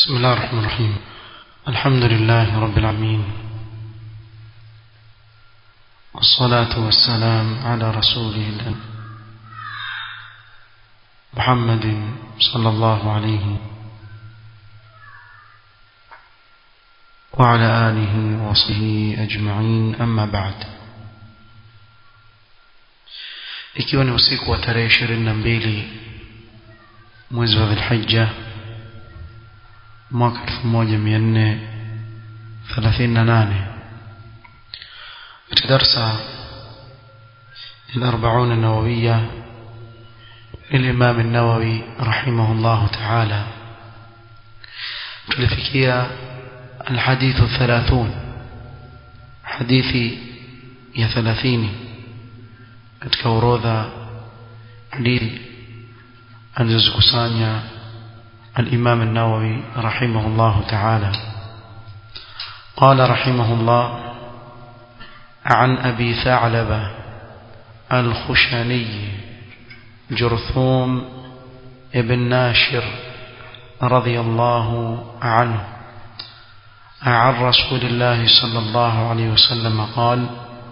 بسم الله الرحمن الرحيم. الحمد لله رب العالمين، والصلاة والسلام على رسوله الأمين محمد صلى الله عليه وعلى آله وصحبه أجمعين. أما بعد، ikiwa ni usiku wa tarehe 22 mwezi wa Dhulhijja mwaka 1438 katika darasa al-40 an-nawawiyya للإمام النووي رحمه الله تعالى tulifikia الحديث 30 hadithi ya 30 katika orodha hadithi alizokusanya الإمام النووي رحمه الله تعالى. قال رحمه الله: عن أبي ثعلبة الخشني جرثوم ابن ناشر رضي الله عنه عن رسول الله صلى الله عليه وسلم قال: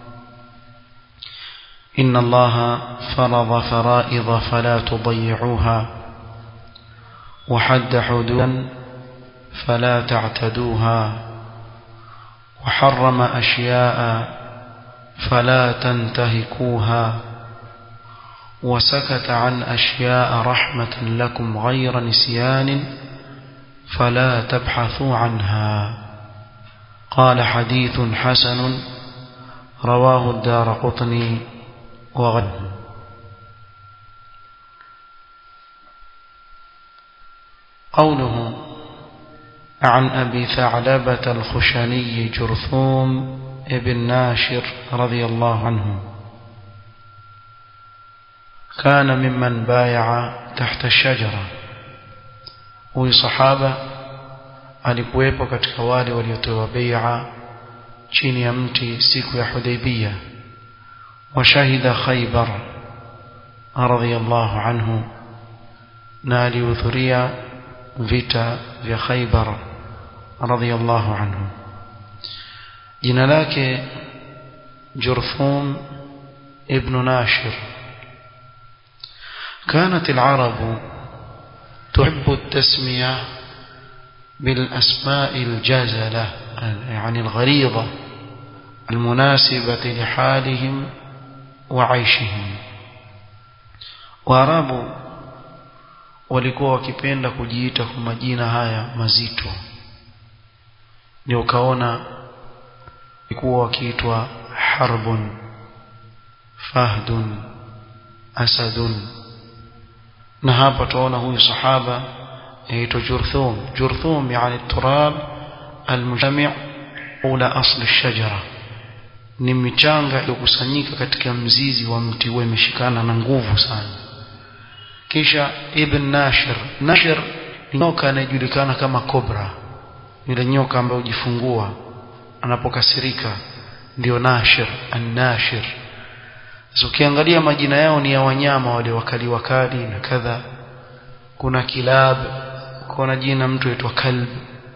إن الله فرض فرائض فلا تضيعوها، وحد حدودا فلا تعتدوها، وحرم أشياء فلا تنتهكوها، وسكت عن أشياء رحمة لكم غير نسيان فلا تبحثوا عنها. قال: حديث حسن رواه الدارقطني وغيره. قوله عن أبي ثعلبة الخشني جرثوم ابن ناشر رضي الله عنه كان ممن بايع تحت الشجرة. huyu sahaba alikuwepo katika wale waliotoa bai'a chini ya mti siku ya Hudaybiyah, wa shahida Khaybar radhiyallahu anhu, na alihudhuria vita vya Khaybar radhiyallahu anhu. jina lake Jurthum ibn Nashir. كانت العرب تحب التسمية بالأسماء الجازلة، يعني الغليظة المناسبة لحالهم وعيشهم. وعرب walikuwa wakipenda kujiita kwa majina haya mazito, ni ukaona walikuwa wakiitwa Harbun, Fahdun, Asadun. na hapa tunaona huyu sahaba aitwa Jurthum. Jurthum yani turab almujami' ula asli ash-shajara, ni michanga iliyokusanyika katika mzizi wa mti huo, imeshikana na nguvu sana. kisha ibn Nashir. Nashir ni nyoka anayejulikana kama kobra, yule nyoka ambaye hujifungua anapokasirika, ndio Nashir, an-Nashir. Sasa ukiangalia majina yao ni ya wanyama wale wakali wakali na kadha. Kuna kilab, kuna jina mtu aitwa kalb,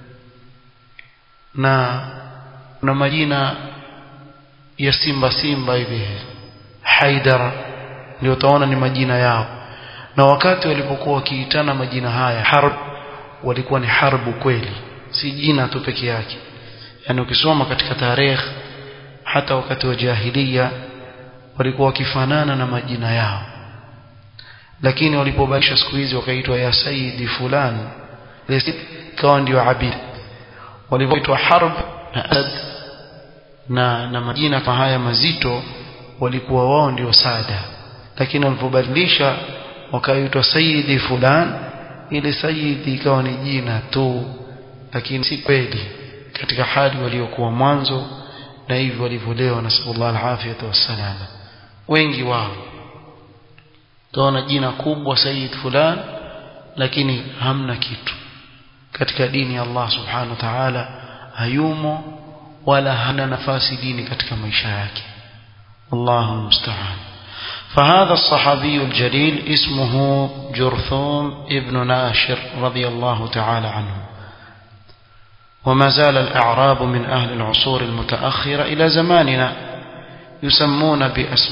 na kuna majina ya simba simba hivi, Haidar, ndio utaona ni majina yao. na wakati walipokuwa wakiitana majina haya harb, walikuwa ni harbu kweli, si jina tu peke yake. yani ukisoma katika tarehe, hata wakati wa jahiliya walikuwa wakifanana na majina yao, lakini walipobadilisha siku hizi wakaitwa ya sayyidi fulani, ikawa ndio abid. walipoitwa harb na asad na majina kama haya mazito, walikuwa wao ndio sada, lakini walipobadilisha wakaitwa sayyidi fulani, ile sayyidi ikawa ni jina tu, lakini si kweli katika hali waliokuwa mwanzo na hivyo walivyolewa na sallallahu alaihi wasallam. wengi wao tunaona jina kubwa sayyid fulani, lakini hamna kitu katika dini ya Allah subhanahu wa ta'ala, hayumo wala hana nafasi dini katika maisha yake. Allahu musta'an. فهذا الصحابي الجليل اسمه جرثوم ابن ناشر رضي الله تعالى عنه. وما زال الأعراب من أهل العصور المتأخرة إلى زماننا يسمون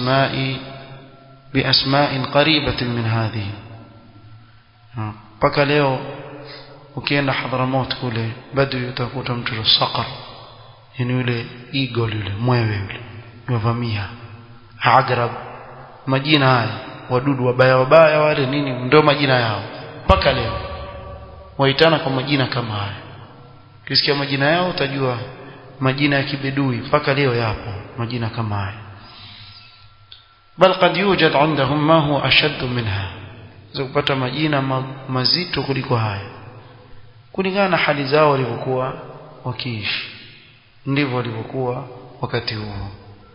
بأسماء قريبة من هذه. mpaka leo ukienda Hadhramut kule bado utakuta mtu Saqar, yani yule eagle, yule mwewe yule yovamia, Agrab, majina haya wadudu wabaya wale nini ndio majina yao mpaka leo, waitana kwa majina kama haya. Ukisikia majina yao utajua majina ya kibedui, mpaka leo yapo majina kama haya. Bal qad yujad عندهم ما هو أشد منها, kupata majina mazito kuliko haya kulingana na hali zao walivyokuwa wakiishi, ndivyo walivyokuwa wakati huo.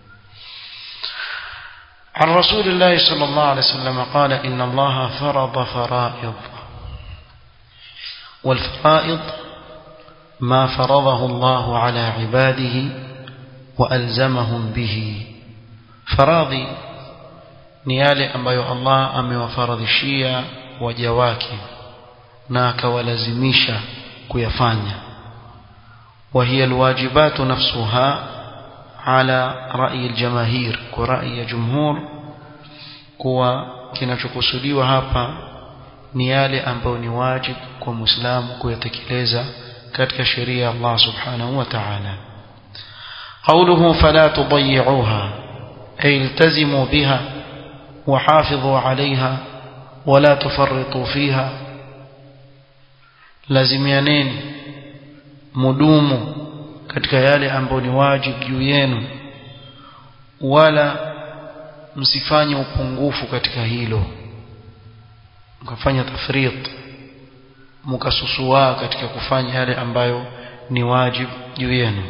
عن رسول الله صلى الله عليه وسلم قال إن الله فرض فرائض والفرائض ما فرضه الله على عباده وألزمهم به. faradhi ni yale ambayo Allah amewafaradhishia waja wake na akawalazimisha kuyafanya. وهي الواجبات نفسها على رأي الجماهير, kwa rai ya jumhur, kuwa kinachokusudiwa hapa ni yale ambayo ni wajib kwa Muislamu kuyatekeleza katika sheria ya Allah subhanahu wa ta'ala. قوله فلا تضيعوها أي التزموا بها وحافظوا عليها ولا تفرطوا فيها, lazimianeni mudumu katika yale ambayo ni wajib juu yenu, wala msifanye upungufu katika hilo, mkafanya tafrit, mkasusua katika kufanya yale ambayo ni wajib juu yenu.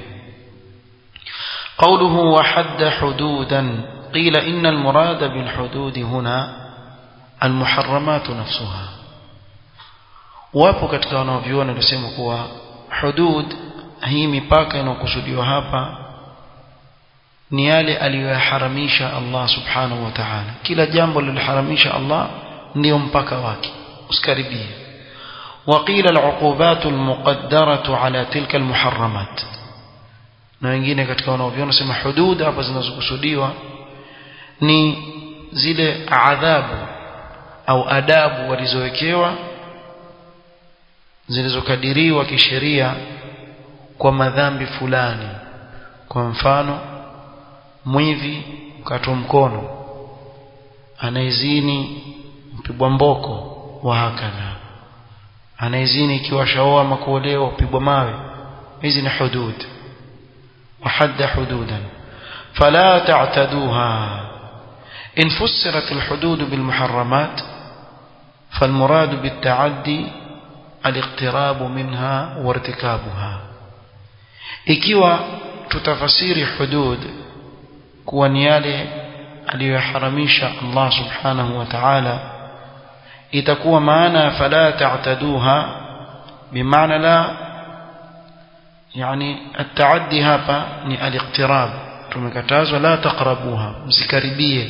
قوله وحد حدودا قيل إن المراد بالحدود هنا المحرمات نفسها. wapo katika wanaoviona wanasema kuwa hudud, hii mipaka inayokusudiwa hapa ni yale aliyoharamisha Allah subhanahu wa ta'ala. Kila jambo liliharamisha Allah ndio mpaka wake, usikaribie. وقيل العقوبات المقدرة على تلك المحرمات, na wengine katika wanaoviona wanasema hudud hapa zinazokusudiwa ni zile adhabu au adabu walizowekewa zilizokadiriwa kisheria kwa madhambi fulani. Kwa mfano, mwivi ukatwa mkono, anaizini mpigwa mboko, wa hakadha, anaizini ikiwa shaoa makuoleo pigwa mawe. Hizi ni hudud. وحد حدودا فلا تعتدوها. إن فسرت الحدود بالمحرمات فالمراد بالتعدي الاقتراب منها وارتكابها. ikiwa tutafasiri hudud kuwa ni yale aliyoharamisha Allah subhanahu wa ta'ala, itakuwa maana fala ta'taduha bimaana la, yani at-taaddi hapa ni al-iqtirab, tumekatazwa la taqrabuha, msikaribie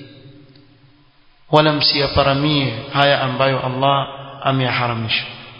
wala msiyaparamie haya ambayo Allah ameyaharamisha.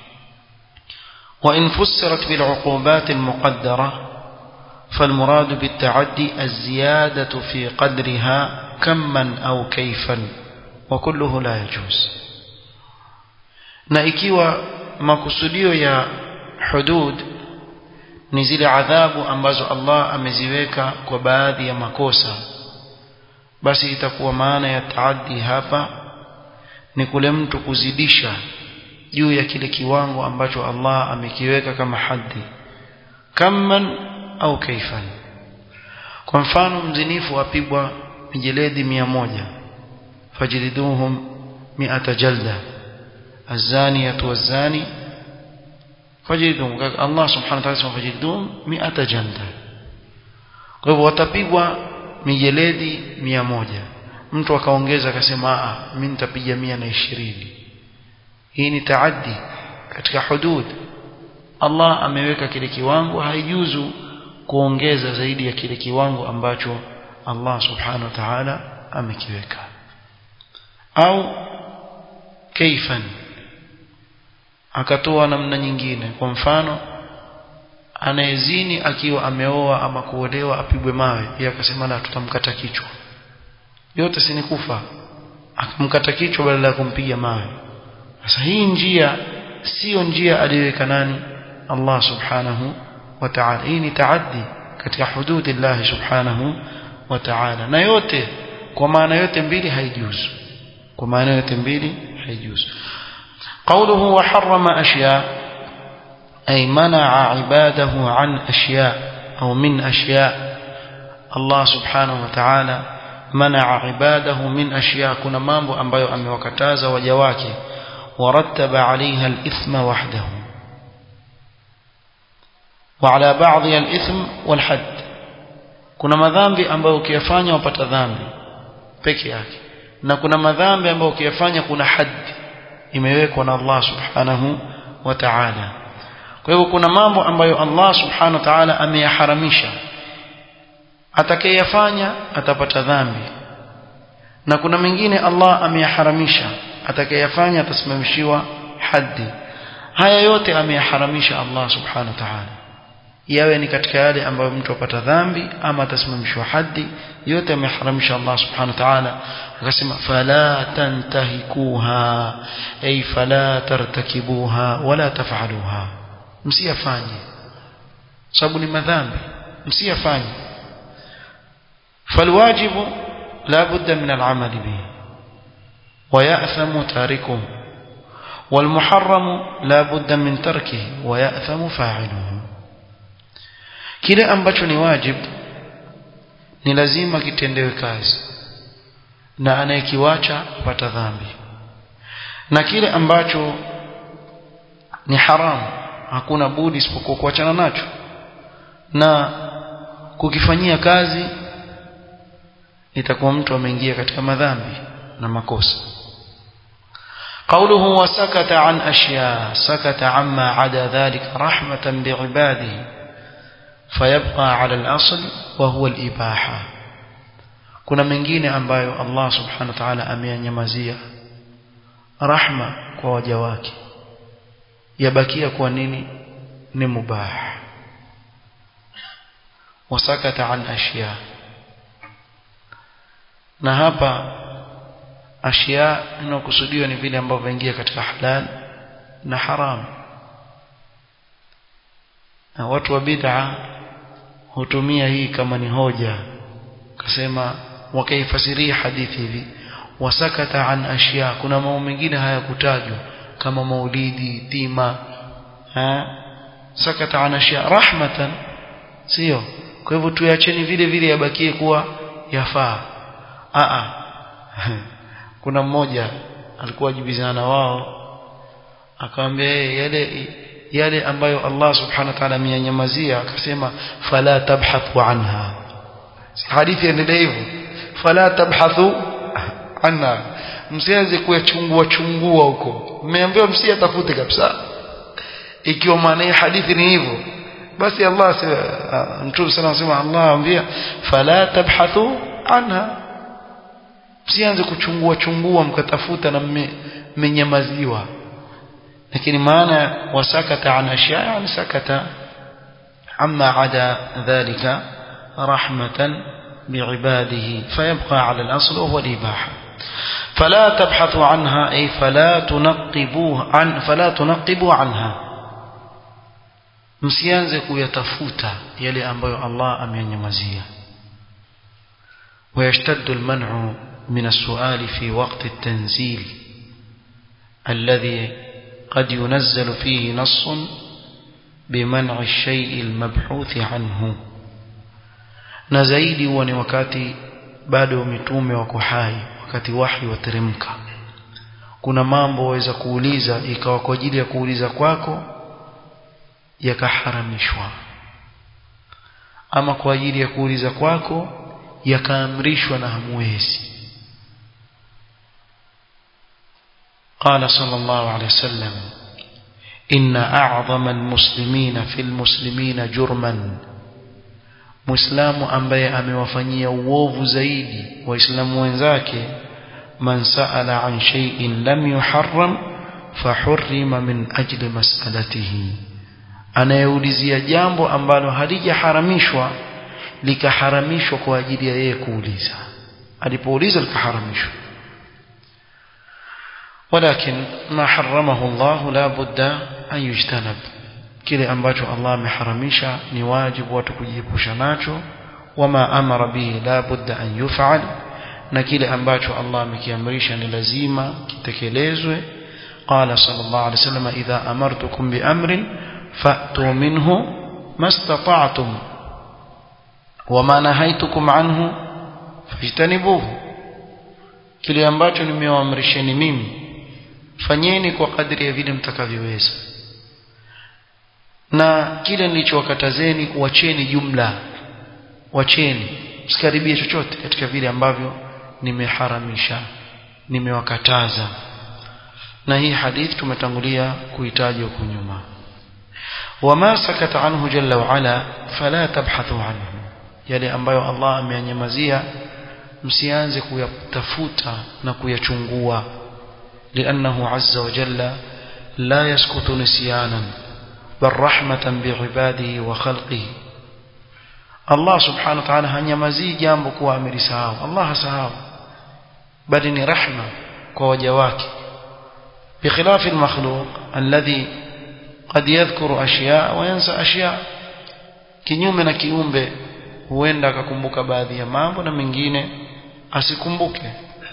وإن فسرت بالعقوبات المقدرة فالمراد بالتعدي الزيادة في قدرها كما أو كيفا وكله لا يجوز. na ikiwa makusudio ya hudud ni zile adhabu ambazo Allah ameziweka kwa baadhi ya makosa, basi itakuwa maana ya taaddi hapa ni kule mtu kuzidisha juu ya kile kiwango ambacho Allah amekiweka kama haddi, kamman au kaifan. Kwa mfano, mzinifu apigwa mijeledi 100, fajliduhum 100 jalda, azaniyatu wazani fajliduhum, Allah subhanahu wa ta'ala fajliduhum 100 jalda. Kwa hivyo watapigwa mijeledi 100, mtu akaongeza akasema mimi nitapiga 120. hii ni taaddi katika hudud. Allah ameweka kile kiwango, haijuzu kuongeza zaidi ya kile kiwango ambacho Allah subhanahu wa ta'ala amekiweka. Au kaifan, akatoa namna nyingine. Kwa mfano, anayezini akiwa ameoa ama kuolewa apigwe mawe, yeye akasema la, tutamkata kichwa, yote si ni kufa, akamkata kichwa badala ya kumpiga mawe. Sasa hii njia sio njia aliyoweka nani? Allah subhanahu wa ta'ala. Hii ni taaddi katika hududi Allah subhanahu wa ta'ala, na yote kwa maana yote mbili haijuzu, kwa maana yote mbili haijuzu. قوله وحرم أشياء أي منع عباده عن أشياء أو من أشياء. الله سبحانه وتعالى منع عباده من أشياء، كنا mambo ambayo amewakataza waja wake, ورتب عليها الإثم وحده وعلى بعضها الإثم والحد. kuna madhambi ambayo ukiyafanya upata dhambi peke yake, na kuna madhambi ambayo ukiyafanya kuna haddi imewekwa na Allah subhanahu wa ta'ala. Kwa hivyo kuna mambo ambayo Allah subhanahu wa ta'ala ameyaharamisha, atakayeyafanya atapata dhambi, na kuna mengine Allah ameyaharamisha, atakayeyafanya atasimamishiwa haddi. Haya yote ameyaharamisha Allah subhanahu wa ta'ala, yawe ni katika yale ambayo mtu apata dhambi ama atasimamishwa haddi, yote ameharamisha Allah subhanahu wa ta'ala. Akasema fala tantahikuha ay fala tartakibuha wala taf'aluha, msiyafanye, sababu ni madhambi, msiyafanye. falwajibu la budda min al'amal bihi wa ya'thamu tarikuhu, والمحرم لا بد من تركه ويأثم فاعله. kile ambacho ni wajib ni lazima kitendewe kazi, na anayekiwacha apata dhambi, na kile ambacho ni haramu hakuna budi isipokuwa kuachana nacho na kukifanyia kazi, itakuwa mtu ameingia katika madhambi na makosa. قوله وسكت عن أشياء سكت عما عدا ذلك رحمة بعباده فيبقى على الأصل وهو الإباحة. kuna mengine ambayo Allah subhanahu wa ta'ala ameyanyamazia rahma kwa waja wake, yabakia kwa nini? Ni mubah. wasakata an ashya, na hapa ashya inakusudiwa ni vile ambavyo vinaingia katika halal na haram. Na watu wa bid'a hutumia hii kama ni hoja, kasema wakaifasiria hadithi hivi wasakata an ashya, kuna mambo mengine hayakutajwa kama maulidi, tima, sakata an ashya rahmatan, sio? Kwa hivyo tuacheni vile vile yabakie kuwa yafaa. Kuna mmoja alikuwa jibizana wao, akamwambia yale ambayo Allah subhanahu wa ta'ala ameyanyamazia, akasema fala tabhathu anha. Hadithi endelea hivyo, fala tabhathu anha, msianze kuyachungua huko, mmeambiwa msiyatafute kabisa. Ikiwa maana ya hadithi ni hivyo, basi Allah Mtume sallallahu alayhi wasallam Allah anambia fala tabhathu anha, msianze kuchungua mkatafuta na mmenyamaziwa. lakini maana wasakata an ashya, yani sakata amma ada dhalika rahmatan biibadihi fayabqa ala al-asl wa huwa al-ibaha. فلا تبحثوا عنها أي فلا تنقبوا عنها, msianze kuyatafuta yale ambayo Allah amenyamazia. ويشتد المنع من السؤال في وقت التنزيل الذي قد ينزل فيه نص بمنع الشيء المبحوث عنه. na zaidi huwa ni wakati bado mitume wako hai, wakati wahi wateremka, kuna mambo waweza kuuliza ikawa kwa ajili ya kuuliza kwako yakaharamishwa, ama kwa ajili ya kuuliza kwako yakaamrishwa na hamwezi. قال صلى الله عليه وسلم إن أعظم المسلمين في المسلمين جرما, muislamu ambaye amewafanyia uovu zaidi waislamu wenzake, man saala an shay'in lam yuharram fahurrima min ajli mas'alatihi, anayeulizia jambo ambalo halijaharamishwa likaharamishwa kwa ajili ya yeye kuuliza, alipouliza likaharamishwa. Walakin ma haramahu Allah la budda an yujtanab, kile ambacho Allah ameharamisha ni wajibu watu kujiepusha nacho. Wama amara bihi la budda an yuf'al, na kile ambacho Allah amekiamrisha ni lazima kitekelezwe. Qala sallallahu alayhi wasallam, idha amartukum bi amrin fa'tu minhu mastata'tum wama nahaytukum anhu fajtanibuhu, kile ambacho nimewaamrisheni mimi fanyeni kwa kadri ya vile mtakavyoweza, na kile nilichowakatazeni uacheni jumla, wacheni, msikaribie chochote katika vile ambavyo nimeharamisha, nimewakataza. Na hii hadith tumetangulia kuitaja huko nyuma. Wama sakata anhu jalla wa ala fala tabhathu anhu, yale ambayo Allah ameyanyamazia msianze kuyatafuta na kuyachungua. لأنه عز وجل لا يسكت نسيانا بل رحمة بعباده وخلقه. الله سبحانه وتعالى hanyamazii jambo kuwa amelisahau. Allah hasahau, bali ni rahma kwa waja wake. بخلاف المخلوق الذي قد يذكر أشياء وينسى أشياء, kinyume na kiumbe huenda akakumbuka baadhi ya mambo na mengine asikumbuke.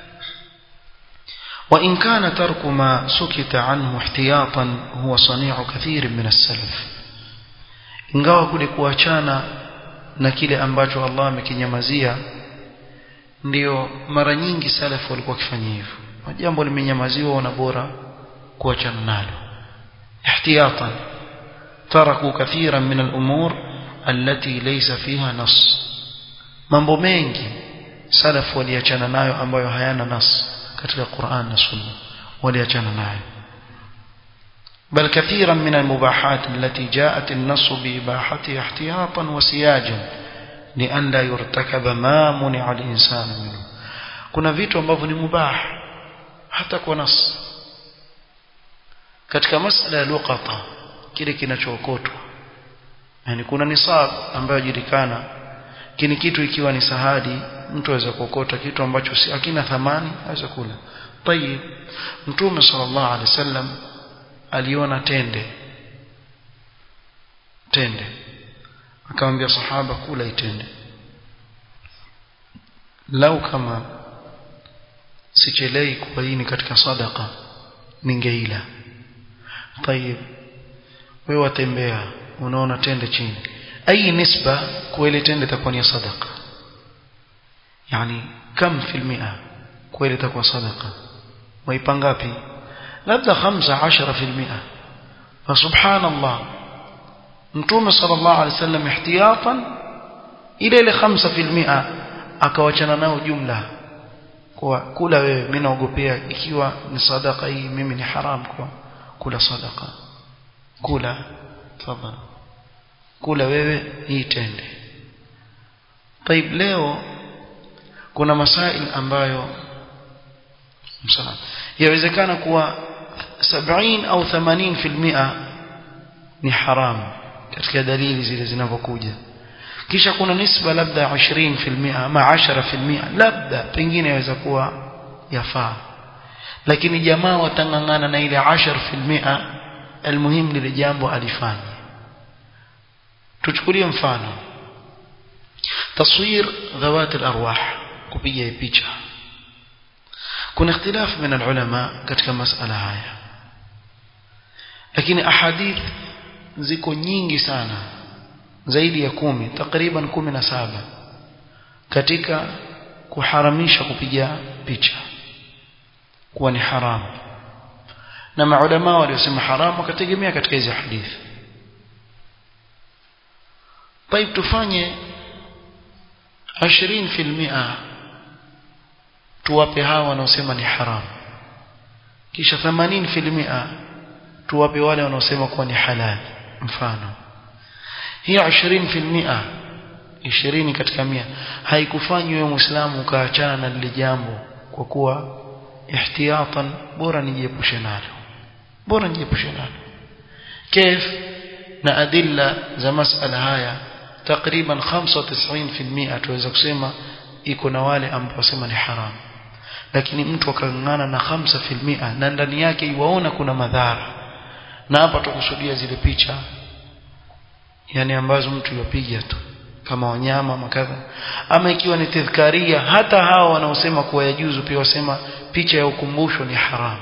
وإن كان ترك ما سكت عنه احتياطا هو صنيع كثير من السلف, ingawa kule kuachana na kile ambacho Allah amekinyamazia ndio mara nyingi salaf walikuwa wakifanya hivyo. Jambo limenyamaziwa na bora kuachana nalo ihtiyatan. taraku kathiran min al-umur allati laysa fiha nas, mambo mengi salaf waliachana nayo ambayo hayana nas katika Qur'an na Sunna, waliachana nayo. بل كثيرا من المباحات التي جاءت النص بإباحتها احتياطا وسياجا لأن لا يرتكب ما منع الإنسان منه. kuna vitu ambavyo ni mubah hata kwa nas. Katika masala ya luqata, kile kinachookotwa, yani kuna nisab ambayo julikana, kini kitu ikiwa ni sahadi mtu aweza kuokota kitu ambacho si hakina thamani aweza kula. Tayeb, Mtume sallallahu alaihi wasallam aliona tende akamwambia sahaba kula itende, lau kama sichelei kwa hii ni katika sadaqa ningeila. Tayeb, wewe watembea unaona tende chini, أي نسبة كويلة تند تكون صدقة؟ يعني كم في المئة كويلة تكون صدقة؟ ويبانغابي لابد 15%. فسبحان الله نتوم صلى الله عليه وسلم احتياطا إلى 5% akawachana nao jumla, kwa kula wewe mimi naogopea ikiwa ni sadaqa hii mimi ni haram kwa kula sadaqa, kula tafadhali kula wewe hii tende. Taib, leo kuna masail ambayo msala yawezekana kuwa 70 au 80% ni haram katika dalili zile zinavyokuja, kisha kuna nisba labda 20% ama 10% labda pengine yaweza kuwa yafaa, lakini jamaa watangangana na ile 10%. almuhim lile jambo alifanya. tuchukulie mfano taswir dhawat al-arwah, kupiga picha. kuna ikhtilaf min al-ulama katika masala haya, lakini ahadith ziko nyingi sana, zaidi ya 10, takriban 17 katika kuharamisha kupiga picha kuwa ni haramu, na maulama waliosema haramu wakategemea katika hizo hadithi. طيب, tufanye 20% tuwape hawa wanaosema ni haram, kisha 80% tuwape wale wanaosema kuwa ni halal. Mfano, hii 20%, 20 katika 100 haikufanywa wewe Muislamu ukaachana na lile jambo kwa kuwa ihtiyatan, bora nijiepushe nalo. Kif? na adilla za masala haya takriban 95% tuweza kusema iko na wale ambao wasema ni haram, lakini mtu akang'ang'ana na 5% na ndani yake iwaona kuna madhara. Na hapa tukusudia zile picha yani ambazo mtu yopiga tu kama wanyama makadha, ama ikiwa ni tadhkaria. Hata hao wanaosema kuwa yajuzu pia wasema picha ya ukumbusho ni haram.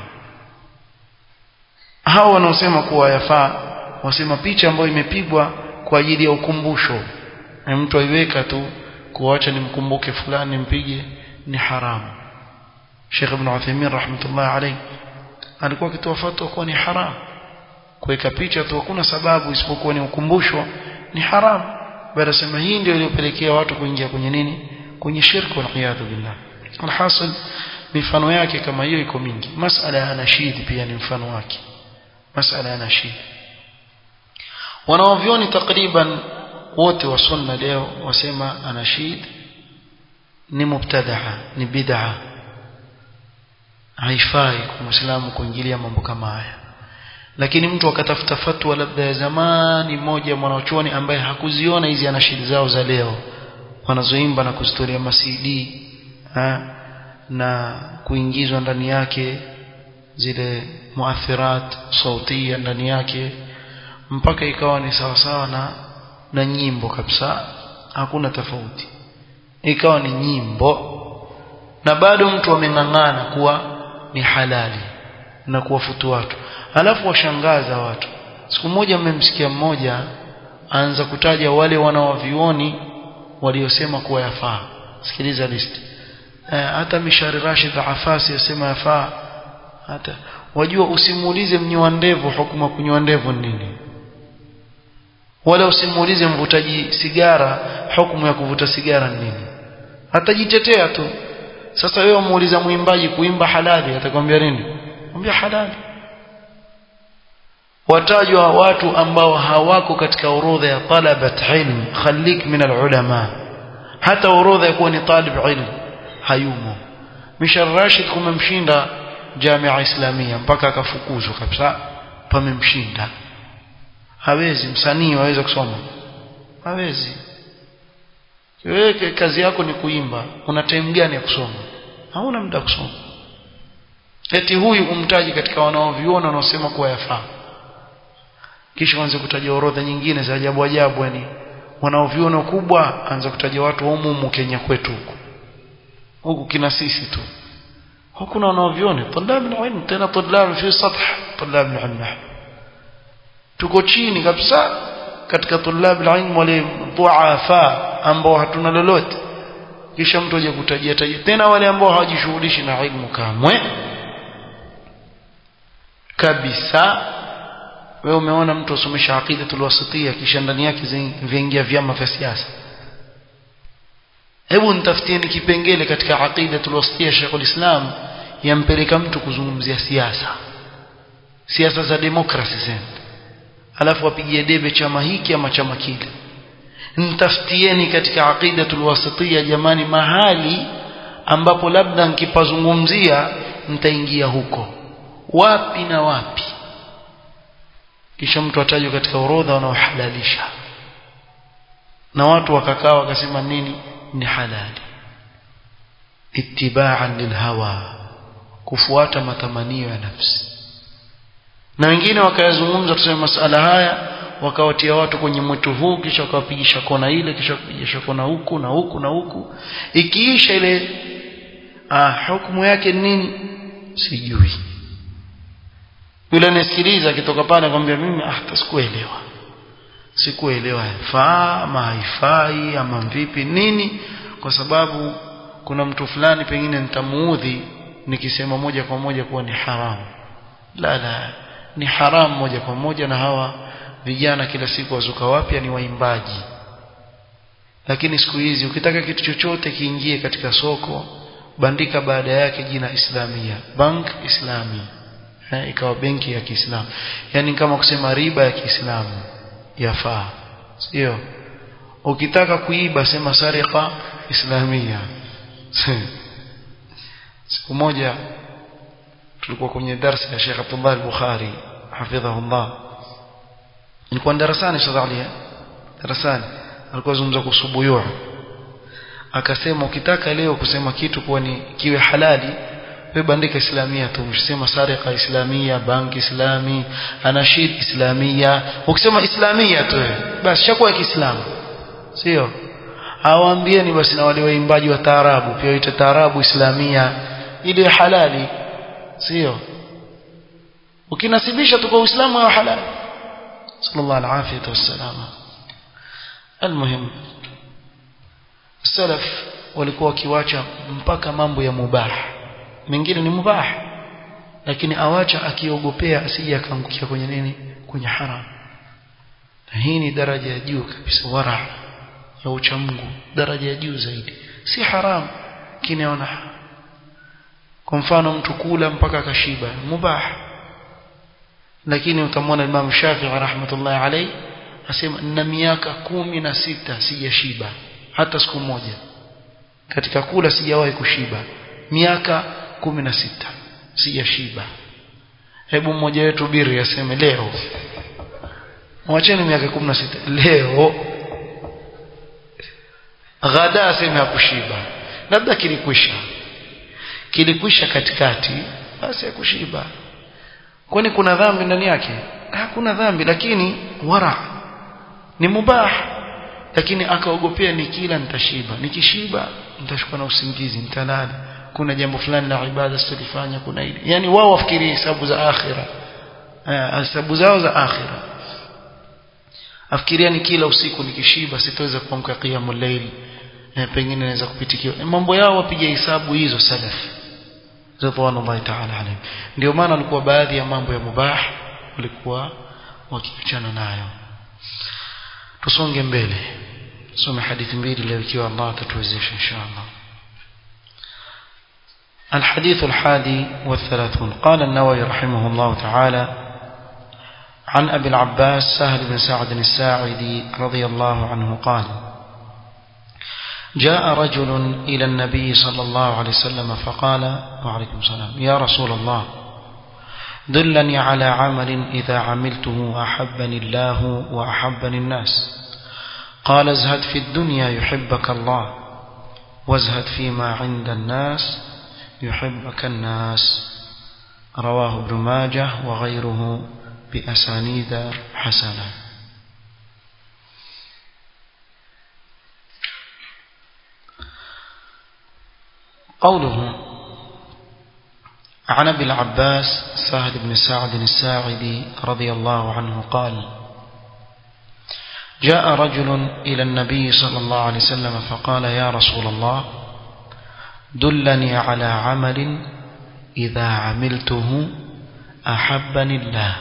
Hao wanaosema kuwa yafaa wasema picha ambayo imepigwa kwa ajili ya ukumbusho na mtu aiweka tu kuacha nimkumbuke fulani mpige ni haramu. Sheikh Ibn Uthaymeen rahmatullah alayhi alikuwa akitoa fatwa kwa ni haram kuweka picha tu, hakuna sababu isipokuwa ni ukumbusho, ni haram. Bali sema hii ndio iliyopelekea watu kuingia kwenye nini, kwenye shirki wal iyadhu billah. Alhasil mifano yake kama hiyo iko mingi. Masala ya nashid pia ni mfano wake. Masala ya nashid wanaovioni takriban wote wa sunna leo wasema anashid ni mubtada'a, ni bid'a, haifai kwa Muislamu kuingilia mambo kama haya. Lakini mtu akatafuta fatwa labda ya zamani moja mwanachuoni ambaye hakuziona hizi anashid zao za leo wanazoimba na kuzitolea masidi na kuingizwa ndani yake zile muathirat sautia ndani yake mpaka ikawa ni sawa sawa na nyimbo kabisa, hakuna tofauti, ikawa ni nyimbo. Na bado mtu ameng'ang'ana kuwa ni halali na kuwafutu watu, alafu washangaza watu. Siku moja mmemsikia mmoja aanza kutaja wale wanaovioni waliosema kuwa yafaa. Sikiliza list. Hata Mishari Rashid Afasi yasema yafaa. Hata wajua, usimuulize mnyoa ndevu hukumu kunyoa ndevu nini, wala usimuulize mvutaji sigara hukumu ya kuvuta sigara nini, atajitetea tu. Sasa wewe muuliza muimbaji kuimba halali, atakwambia nini? Mwambie halali. Watajwa watu ambao hawako katika orodha ya talabat ilm, khalik min alulama, hata orodha ya kuwa ni talib ilm hayumo. Mishar Rashid kumemshinda Jamia Islamia mpaka akafukuzwa kabisa, pamemshinda. Hawezi. Msanii waweza kusoma? Hawezi. Wewe kazi yako ni kuimba, una time gani ya kusoma? Hauna muda kusoma. Eti huyu umtaji katika wanaoviona wanaosema kuwa yafaa, kisha anza kutaja orodha nyingine za ajabu ajabu. Yani wanaoviona kubwa anza kutaja watu wa umumu Kenya kwetu huku kina sisi tu, hakuna wanaoviona talab ilm, tena talab fi sath talab ilm. Tuko chini kabisa katika talab ilm wale duafa ambao hatuna lolote, kisha mtu aje kutajia tena wale ambao hawajishughulishi na ilmu kamwe kabisa. Wewe umeona mtu asomesha aqidatul wasitiyya kisha ndani yake zingia vyama vya siasa? Hebu nitafutieni kipengele katika aqidatul wasitiyya Sheikhul Islam yampeleka mtu kuzungumzia siasa za demokrasi zenu, alafu apigie debe chama hiki ama chama kile. Nitafutieni katika aqidatul wasitiyya jamani mahali ambapo labda nikipazungumzia nitaingia huko wapi na wapi, kisha mtu atajwa katika orodha wanaohalalisha, na watu wakakaa wakasema nini ni halali. Ittiba'an lilhawa, kufuata matamanio ya nafsi. Na wengine wakayazungumza tuseme masala haya wakawatia watu kwenye mwitu huu, kisha wakawapigisha kona ile, kisha kupigisha kona huku na huku na huku. Ikiisha ile hukumu yake nini sijui. Yule anasikiliza akitoka pale akwambia mimi sikuelewa yafaa ama haifai ama vipi nini, kwa sababu kuna mtu fulani pengine nitamuudhi nikisema moja kwa moja kuwa ni haramu. La, ni haramu moja kwa moja. Na hawa vijana kila siku wazuka wapya ni waimbaji. Lakini siku hizi ukitaka kitu chochote kiingie katika soko, bandika baada yake jina Islamia, bank Islami, ikawa benki ya Kiislamu. Yani kama kusema riba ya Kiislamu yafaa, sio? Ukitaka kuiba sema sariqa Islamia. Siku moja tulikuwa kwenye darasa ya Sheikh Abdullah al-Bukhari hafidhahullah, nilikuwa darasani sadali darasani alikuwa zungumza kuhusu buyuu akasema ukitaka leo kusema kitu kuwa ni kiwe halali wewe bandika islamia tu msema sariqa islamia banki islami anashid islamia ukisema islamia tu basi shakuwa kiislamu sio awaambieni basi na wale waimbaji wa taarabu pia waite taarabu islamia ili halali sio ukinasibisha tu kwa uislamu wa halali sallallahu alaihi wasallam almuhim salaf walikuwa wakiwacha mpaka mambo ya mubah mengine ni mubah lakini awacha akiogopea asije akaangukia kwenye nini kwenye haram na hii ni daraja ya juu kabisa wara ya ucha Mungu daraja ya juu zaidi si haram kinaona kwa mfano mtu kula mpaka akashiba mubah lakini utamwona Imam Shafi'i rahmatullahi alayhi asema na miaka 16 sijashiba hata siku moja katika kula sijawahi kushiba miaka 16 sijashiba hebu mmoja wetu biri aseme leo mwacheni miaka 16 leo ghada aseme hakushiba labda kilikwisha katikati basi hakushiba kwani kuna dhambi ndani yake hakuna dhambi lakini wara ni mubah lakini akaogopea nikila nitashiba nikishiba nitashukua na usingizi nitalala kuna jambo fulani la ibada sitalifanya kuna hili yani wao wafikirie hesabu za akhira hesabu zao za akhira afikiria nikila usiku nikishiba sitaweza kuamka qiyamul layl pengine naweza kupitikiwa mambo yao wapige hesabu hizo salaf radhiallahu ta'ala alayhi ndio maana walikuwa baadhi ya mambo ya mubah walikuwa wakiachana nayo tusonge mbele tusome hadithi mbili leo ikiwa Allah atatuwezesha inshallah الحديث 31 قال النووي رحمه الله تعالى عن أبي العباس سهل بن سعد الساعدي رضي الله عنه قال جاء رجل إلى النبي صلى الله عليه وسلم فقال وعليكم السلام يا رسول الله دلني على عمل إذا عملته أحبني الله وأحبني الناس قال ازهد في الدنيا يحبك الله وازهد فيما عند الناس يحبك الناس رواه ابن ماجه وغيره بأسانيد حسنة قوله عن أبي العباس سهل بن سعد الساعدي رضي الله عنه قال جاء رجل إلى النبي صلى الله عليه وسلم فقال يا رسول الله دلني على عمل إذا عملته أحبني الله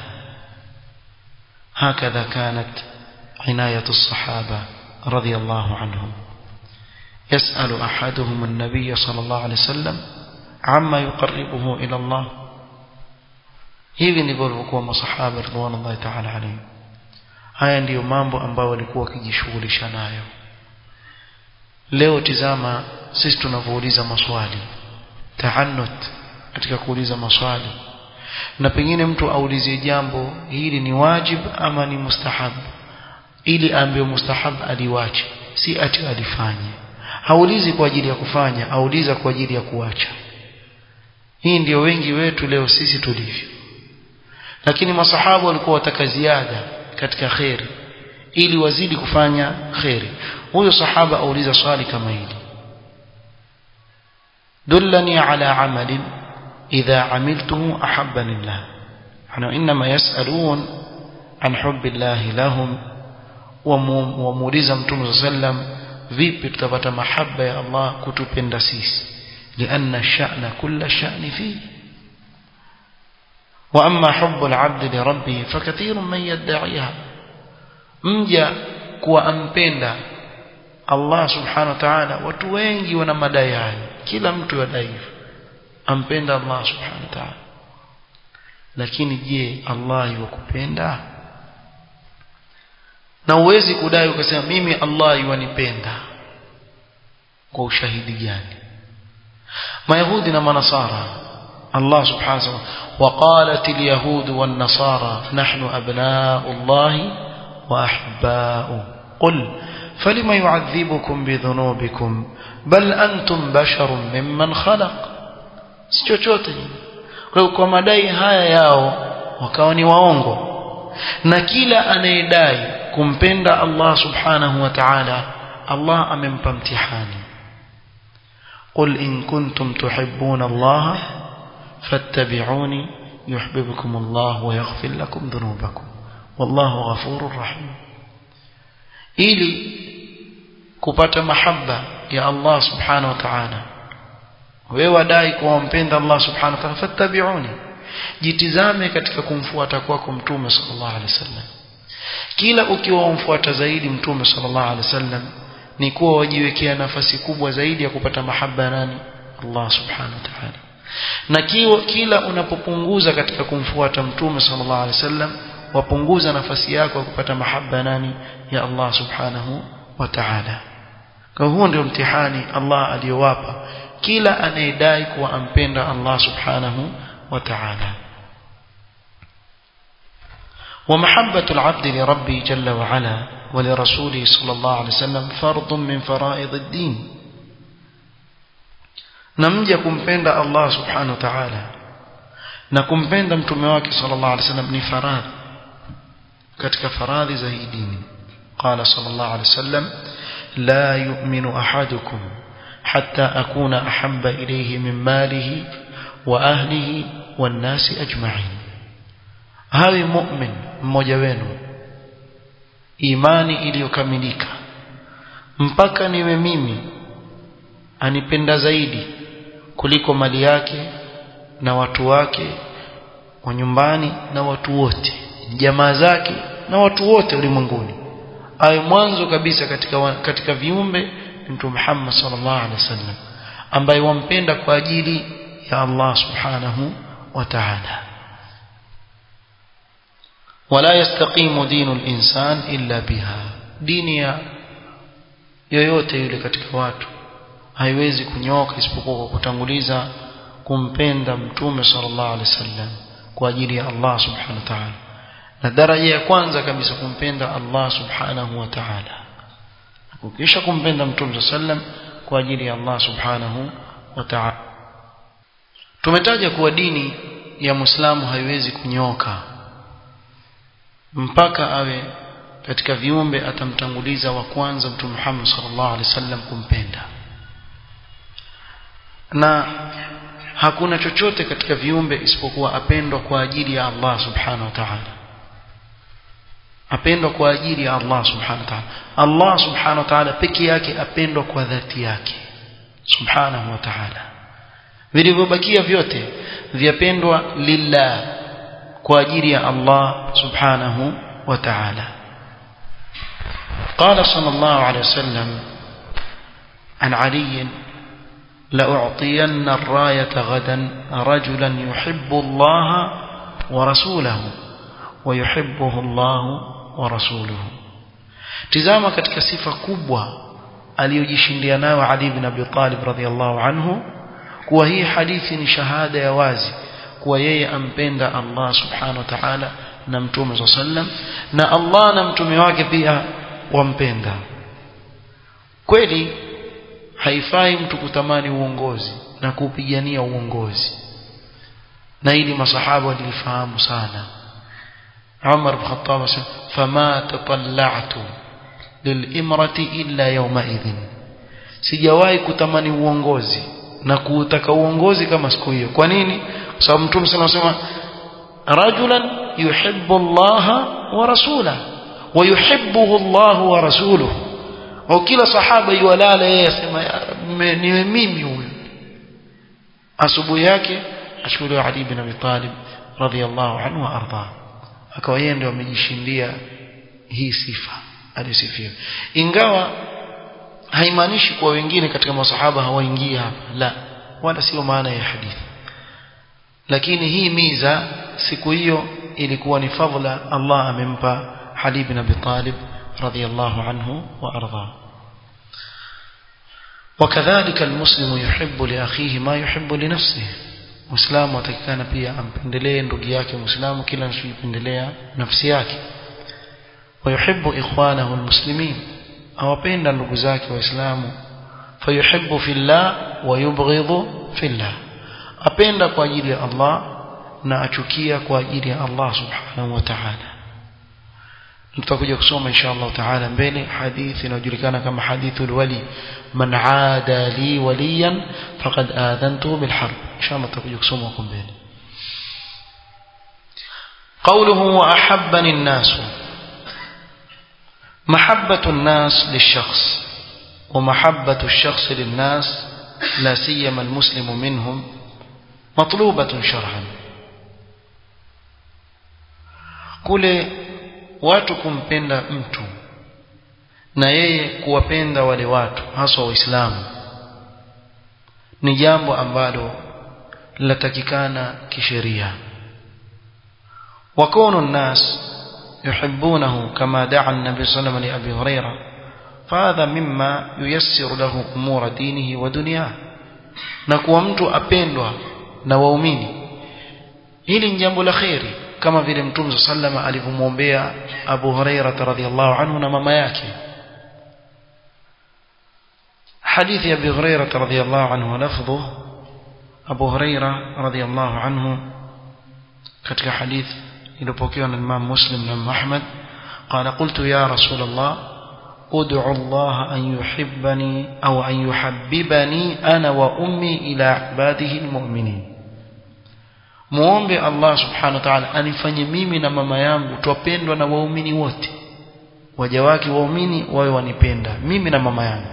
هكذا كانت عناية الصحابة رضي الله عنهم يسأل أحدهم النبي صلى الله عليه وسلم عما يقربه إلى الله hivi ndivyo walikuwa masahaba radhiallahu ta'ala alayhi haya ndiyo mambo ambayo walikuwa wakijishughulisha nayo leo tizama sisi tunavouliza maswali tahannut katika kuuliza maswali na pengine mtu aulizie jambo hili ni wajib ama ni mustahab ili aambiwe mustahab aliwache si ati alifanye haulizi kwa ajili ya kufanya auliza kwa ajili ya kuacha hii ndio wengi wetu leo sisi tulivyo lakini masahaba walikuwa wataka ziada katika khairi ili wazidi kufanya khairi huyo sahaba auliza swali kama hili dullani ala amalin idha amiltuhu ahabbani Allah ana inma yasalun an hubbillahi lahum wa muuliza mtume sallam vipi tutapata mahaba ya Allah kutupenda sisi lianna sha'na kulla sha'ni fi wa amma hubbu al-'abd li rabbih fakathirun man yad'iha mja kuwa ampenda Allah subhanahu wa ta'ala watu wengi wana madai hayo kila mtu yadai ampenda Allah subhanahu wa ta'ala lakini je Allah yuwakupenda na uwezi kudai ukasema mimi Allah yuanipenda kwa ushahidi gani mayahudi na manasara Allah subhanahu wa ta'ala وقالت اليهود والنصارى نحن أبناء الله وأحباؤه قل فلما يعذبكم بذنوبكم بل أنتم بشر ممن خلق sichochote kwa madai haya yao wakawa ni waongo na kila anayedai kumpenda Allah subhanahu wa ta'ala Allah amempa mtihani قل إن كنتم تحبون الله فاتبعوني يحببكم الله ويغفر لكم ذنوبكم والله غفور رحيم ili kupata mahaba ya Allah subhanahu wa ta'ala wewe wadai kumpenda Allah subhanahu wa ta'ala fattabi'uni jitizame katika kumfuata kwako mtume sallallahu alaihi wasallam kila ukiwa umfuata zaidi mtume sallallahu alaihi wasallam ni kuwa wajiwekea nafasi kubwa zaidi ya kupata mahaba nani Allah subhanahu wa ta'ala na kila unapopunguza katika kumfuata mtume sallallahu alaihi wasallam wapunguza nafasi yako ya kupata mahaba nani ya Allah subhanahu wa ta'ala kwa huo ndio mtihani Allah aliyowapa kila anayedai kuwa ampenda Allah subhanahu wa ta'ala ومحبة العبد لربه جل وعلا ولرسوله صلى الله عليه وسلم فرض من فرائض الدين نمجي kumpenda Allah subhanahu wa ta'ala na kumpenda mtume wake sallallahu alaihi wasallam ni faradhi katika faradhi za hii dini قال صلى الله عليه وسلم لا يؤمن أحدكم حتى أكون أحب إليه من ماله وأهله والناس أجمعين هذا مؤمن mmoja wenu imani iliyokamilika mpaka niwe mimi anipenda zaidi kuliko mali yake na watu wake wa nyumbani na watu wote jamaa zake na watu wote ulimwenguni awe mwanzo kabisa katika viumbe mtume Muhammad sallallahu alaihi wasallam ambaye wampenda kwa ajili ya Allah subhanahu wa ta'ala ولا يستقيم دين الإنسان إلا بها دينيا yoyote yule katika watu haiwezi kunyoka isipokuwa kwa kutanguliza kumpenda mtume sallallahu alaihi wasallam kwa ajili ya Allah subhanahu wa ta'ala na daraja ya kwanza kabisa kumpenda Allah subhanahu wa ta'ala ukisha kumpenda mtume sallam kwa ajili ya Allah subhanahu wa ta'ala tumetaja kuwa dini ya Muislamu haiwezi kunyoka mpaka awe katika viumbe atamtanguliza wa kwanza mtume Muhammad sallallahu alaihi wasallam kumpenda na hakuna chochote katika viumbe isipokuwa apendwa kwa ajili ya Allah subhanahu wa ta'ala apendwa kwa ajili ya Allah subhanahu wa ta'ala Allah subhanahu wa ta'ala pekee yake apendwa kwa dhati yake subhanahu wa ta'ala vilivyobakia vyote vyapendwa lillah kwa ajili ya Allah subhanahu wa ta'ala قال صلى الله عليه وسلم عن علي لأعطين الراية غدا رجلا يحب الله ورسوله ويحبه الله ورسوله tizama katika sifa kubwa aliyojishindia nayo Ali ibn Abi Talib radhiyallahu anhu kuwa hii hadithi ni shahada ya wazi kuwa yeye ampenda Allah subhanahu wa ta'ala na mtume sallam na Allah na mtume wake pia wampenda kweli haifai mtu kutamani uongozi na kupigania uongozi na ili masahaba walifahamu sana Umar ibn Khattab fama tatalla'tu lil'imrati illa yawma idhin sijawahi kutamani uongozi na kuutaka uongozi kama siku hiyo kwa nini kwa sababu mtume anasema rajulan yuhibbu Allah wa rasulahu wa yuhibbuhu Allah wa rasuluhu au kila sahaba yuwalala yeye asema ni mimi huyu asubuhi yake ashukuru Ali ibn Abi Talib radhiyallahu anhu wa arda akawa yeye ndio amejishindia hii sifa alisifia ingawa haimaanishi kwa wengine katika masahaba hawaingii hapa la wala sio maana ya hadithi lakini hii miza siku hiyo ilikuwa ni fadhila Allah amempa Ali ibn Abi Talib radhiyallahu anhu wa arda وكذلك المسلم يحب لاخيه ما يحب لنفسه مسلم atakikana pia ampendelee ndugu yake muislamu kila anachopendelea nafsi yake ويحب إخوانه المسلمين awapenda ndugu zake waislamu fayuhibbu fillah wa yubghidhu fillah apenda kwa ajili ya Allah na achukia kwa ajili ya Allah subhanahu wa ta'ala. Tutakuja kusoma inshallah ta'ala mbele hadithi inayojulikana kama hadithul wali man aada li waliyan faqad aadhantu bil harb inshallah tutakuja kusoma huko mbele. قوله وأحبني الناس محبة الناس للشخص ومحبة الشخص للناس لا سيما المسلم منهم مطلوبة شرعا. kule watu kumpenda mtu na yeye kuwapenda wale watu hasa waislamu ni jambo ambalo latakikana kisheria. وكون الناس يحبونه كما دعا النبي صلى الله عليه وسلم لأبي هريرة فهذا مما ييسر له أمور دينه ودنياه. na kuwa mtu apendwa na waumini hili ni jambo la khairi kama vile Mtume sallama alivyomwombea Abu Huraira radhiyallahu anhu na mama yake. hadithi ya Abu Huraira radhiyallahu anhu lafdhu Abu Huraira radhiyallahu anhu katika hadithi iliyopokewa na Imam Muslim na Imam Ahmad قال قلت يا رسول الله ادعو الله أن يحبني أو أن يحببني أنا وأمي إلى عباده المؤمنين. muombe Allah subhanahu wa ta'ala anifanye mimi na mama yangu tupendwa na waumini wote, waja wake waumini wawe wanipenda mimi na mama yangu.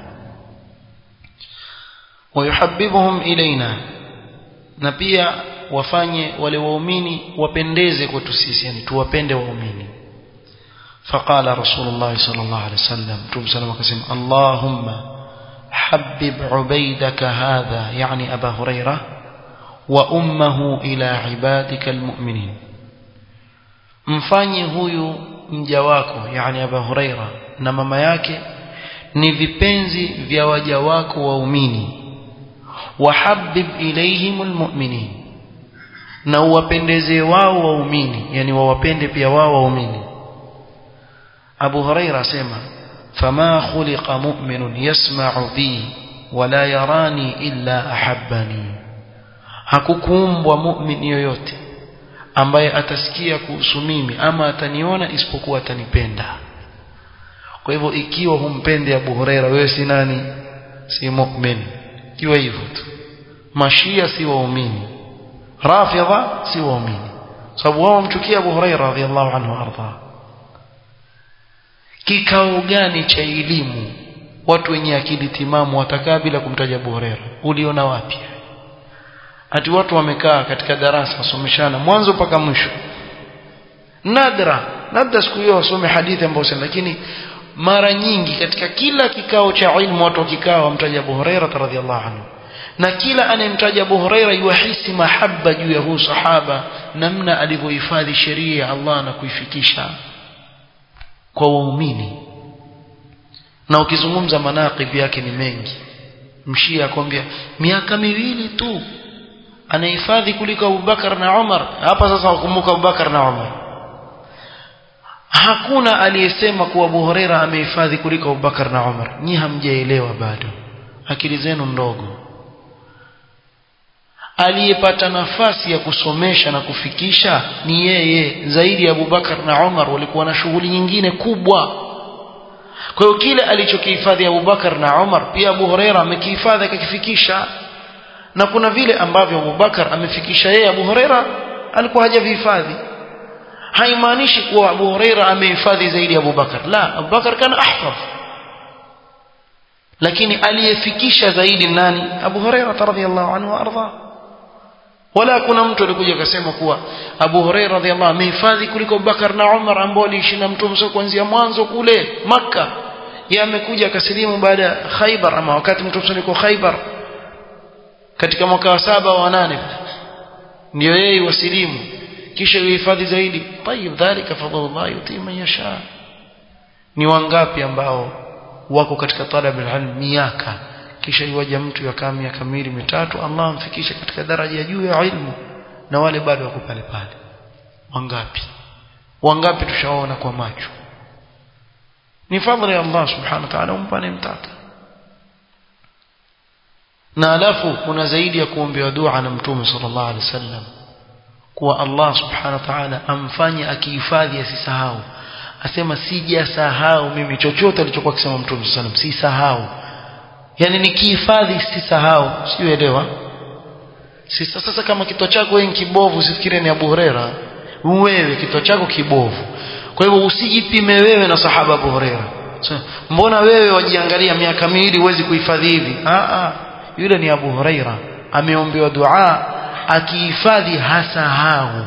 wayuhabbibuhum ilaina, na pia wafanye wale waumini wapendeze kwetu sisi, yani tuwapende waumini. فقال رسول الله صلى الله عليه وسلم تبسل وقسم اللهم حبب عبيدك هذا يعني أبا هريرة وأمه إلى عبادك المؤمنين. mfanye huyu mja wako yani Abu Huraira na mama yake ni vipenzi vya waja wako waumini. wahabbib ilayhim almu'minin, na uwapendeze wao waumini, yani wawapende pia wao waumini. Abu Huraira asema fama khuliqa mu'minun yasma'u bi wala yarani illa ahabbani, hakukuumbwa mu'min yoyote ambaye atasikia kuhusu mimi ama ataniona isipokuwa atanipenda. kwa hivyo ikiwa humpende Abu Huraira wewe si nani? Si mu'min. ikiwa hivyo tu mashia si waumini, rafidha si waumini, sababu wao mchukia Abu Huraira radhiyallahu anhu arda. kikao gani cha elimu watu wenye akili timamu watakaa bila kumtaja Abu Huraira? Uliona wapi? ati watu wamekaa katika darasa wasomeshana mwanzo mpaka mwisho, nadra siku hiyo wasome hadithi ambazo, lakini mara nyingi katika kila kikao cha ilmu watu wakikaa wamtaja Abu Huraira radhiyallahu anhu, na kila anayemtaja Abu Huraira yuhisi mahaba juu ya huyu sahaba, namna alivyohifadhi sheria ya Allah na kuifikisha kwa waumini. na ukizungumza manaqib yake ni mengi. mshia akwambia miaka miwili tu anahifadhi kuliko Abu Bakar na Umar. hapa sasa wakumbuka Abu Bakar na Umar. hakuna aliyesema kuwa Abu Huraira amehifadhi kuliko Abu Bakar na Umar. Nyi hamjaelewa bado, akili zenu ndogo. aliyepata nafasi ya kusomesha na kufikisha ni yeye. zaidi ya Abu Bakar na Umar walikuwa na shughuli nyingine kubwa. kwa hiyo kile alichokihifadhi Abu Bakar na Umar pia Abu Huraira amekihifadhi akakifikisha. na kuna vile ambavyo Abu Bakar amefikisha yeye Abu Huraira alikuwa hajavihifadhi. haimaanishi kuwa Abu Huraira amehifadhi zaidi ya Abu Bakar, la, Abu Bakar kana ahfadh, lakini aliyefikisha zaidi nani? Abu Huraira radhiyallahu anhu arda. wala kuna mtu alikuja akasema kuwa Abu Huraira radhiyallahu anhu amehifadhi kuliko Abu Bakar na Umar ambao waliishi na Mtume kuanzia mwanzo kule Makka. yeye amekuja akasilimu baada ya Khaybar, ama wakati Mtume yuko Khaybar katika mwaka wa 7 wa 8 ndio yeye wasilimu, kisha yuhifadhi zaidi. tayib dhalika fadlullah yuti man yasha. ni wangapi ambao wako katika talab al-ilm miaka, kisha yuwaja mtu yakaa miaka 2-3 Allah amfikisha katika daraja ya juu ya ilmu, na wale bado wako pale pale. wangapi tushaona kwa macho. ni fadhila ya Allah subhanahu wa ta'ala umpa anayemtaka. Na alafu kuna zaidi ya kuombewa dua na Mtume sallallahu alaihi wasallam kuwa Allah subhanahu wa ta'ala amfanye akihifadhi asisahau. Asema sijasahau mimi chochote alichokuwa akisema Mtume sallallahu alaihi wasallam, sisahau. Yani nikihifadhi sisahau, sielewa. Sasa kama kichwa chako wewe kibovu usifikiri ni Abu Huraira, wewe kichwa chako kibovu. Kwa hivyo usijipime wewe na sahaba Abu Huraira. Mbona wewe wajiangalia miaka miwili huwezi kuhifadhi hivi? Yule ni Abu Huraira, ameombewa dua akihifadhi hasahau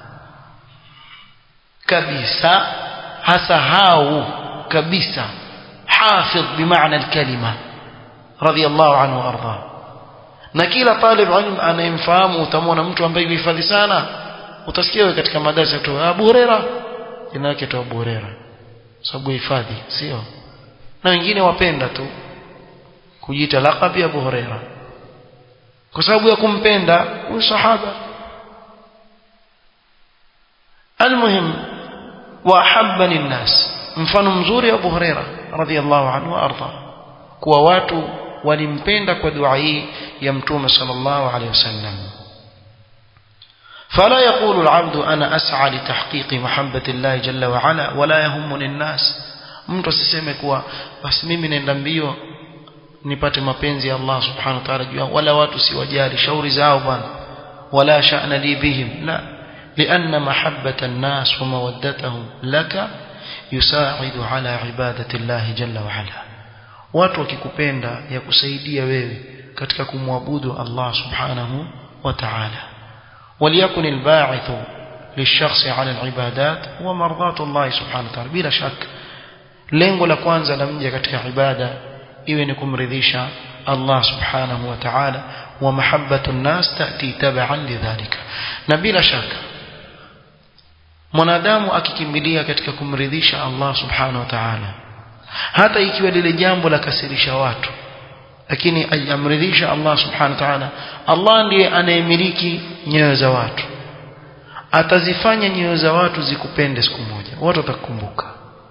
kabisa, hasahau kabisa. Hafidh bimaana alkalima radiyallahu anhu arda. Na kila talib ilm anayemfahamu utamwona mtu ambaye yuhifadhi sana, utasikia wewe katika madarasa tu Abu Huraira, jina lake tu Abu Huraira, sababu hifadhi, sio? Na wengine wapenda tu kujiita laqab ya Abu Huraira kwa sababu ya kumpenda huyu sahaba. Almuhim, wa ahabbani nnas, mfano mzuri Abu Huraira radhiyallahu anhu arda, kwa watu walimpenda kwa dua hii ya Mtume sallallahu alayhi wasallam. فلا يقول العبد أنا أسعى لتحقيق محبة الله جل وعلا ولا يهمني الناس. mtu asiseme kuwa basi mimi naenda mbio nipate mapenzi ya Allah subhanahu wa ta'ala juu, wala watu siwajali shauri zao bwana, wala sha'na li bihim, la, لأن محبة الناس ومودتهم لك يساعد على عبادة الله جل وعلا. watu wakikupenda yakusaidia wewe katika kumwabudu Allah subhanahu wa ta'ala. وليكن الباعث للشخص على العبادات هو مرضاة الله سبحانه وتعالى. bila shaka lengo la kwanza la mja katika ibada iwe ni kumridhisha Allah subhanahu wa ta'ala, wa mahabbatu an-nas ta'ti tab'an lidhalika. Na bila shaka mwanadamu akikimbilia katika kumridhisha Allah subhanahu wa ta'ala, hata ikiwa lile jambo la kasirisha watu, lakini ayamridhisha Allah subhanahu wa ta'ala, Allah ndiye anayemiliki nyoyo za watu, atazifanya nyoyo za watu zikupende siku moja, watu watakukumbuka.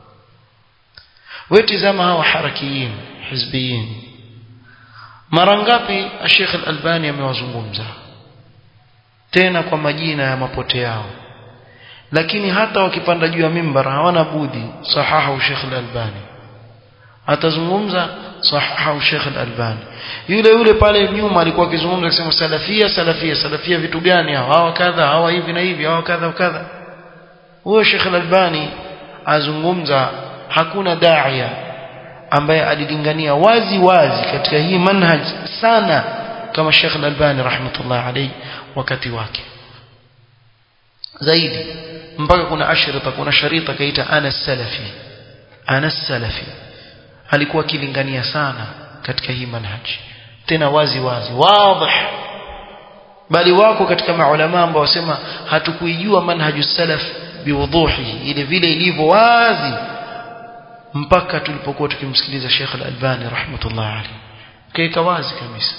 Wetizama hawa harakiyin hizbiyin, mara ngapi Sheikh Al-Albani amewazungumza tena kwa majina ya mapote yao, lakini hata wakipanda juu ya mimbar hawana budi sahaha Sheikh Al-Albani, atazungumza sahaha Sheikh Al-Albani. Yule pale nyuma alikuwa akizungumza akisema salafia vitu gani hawa kadha hawa hivi na hivi hawa kadha kadha. Huyo Sheikh Al-Albani azungumza, hakuna daia ambaye alilingania wazi wazi katika hii manhaj sana kama Sheikh Al-Albani rahmatullah alayhi wakati wake zaidi, mpaka kuna sharita kaita ana salafi. Alikuwa akilingania sana katika hii manhaj, tena wazi wazi wazi. Bali wako katika maulama ambao wasema hatukuijua manhaju salaf biwuduhi, ile vile ilivyo wazi, mpaka tulipokuwa tukimsikiliza Sheikh Al-Albani rahmatullah alayhi, kaika wazi kabisa.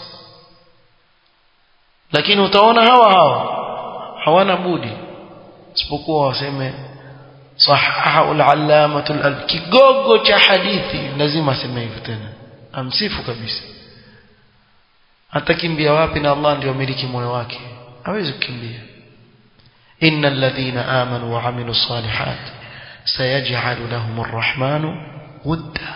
Lakini utaona hawana budi isipokuwa waseme sahaha al-allamatu al-albani, kigogo cha hadithi lazima aseme hivyo, tena amsifu kabisa. Atakimbia wapi na Allah ndio amiliki moyo wake? Hawezi kukimbia. innal ladhina amanu wa amilus salihat sayaj'alu lahumur rahmanu wudda.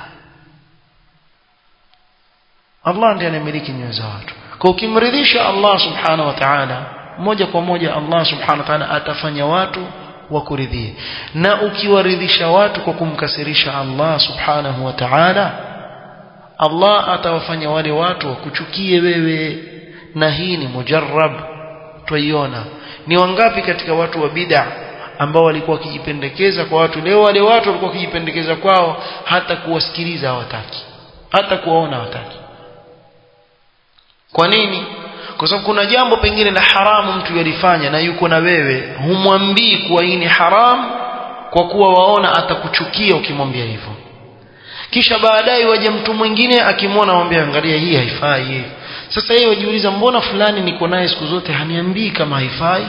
Allah ndiye anamiliki nyoyo za watu. Kwa ukimridhisha Allah subhanahu wa ta'ala, moja kwa moja Allah subhanahu wa ta'ala atafanya watu wakuridhie. Na ukiwaridhisha watu kwa kumkasirisha Allah subhanahu wa ta'ala, Allah atawafanya wale watu wakuchukie wewe. Na hii ni mujarrab, tuiona. Ni wangapi katika watu wa bid'a ambao walikuwa wakijipendekeza kwa watu, leo wale watu walikuwa wakijipendekeza kwao, hata kuwasikiliza hawataki, hata kuwaona hawataki. Kwa nini? Kwa sababu kuna jambo pengine la haramu mtu yalifanya na yuko na wewe, humwambii kuwa hii ni haram, kwa kuwa waona atakuchukia ukimwambia hivyo. Kisha baadaye waje mtu mwingine akimwona amwambia angalia hii haifai hii. Sasa yeye wajiuliza, mbona fulani niko naye siku zote haniambii kama haifai?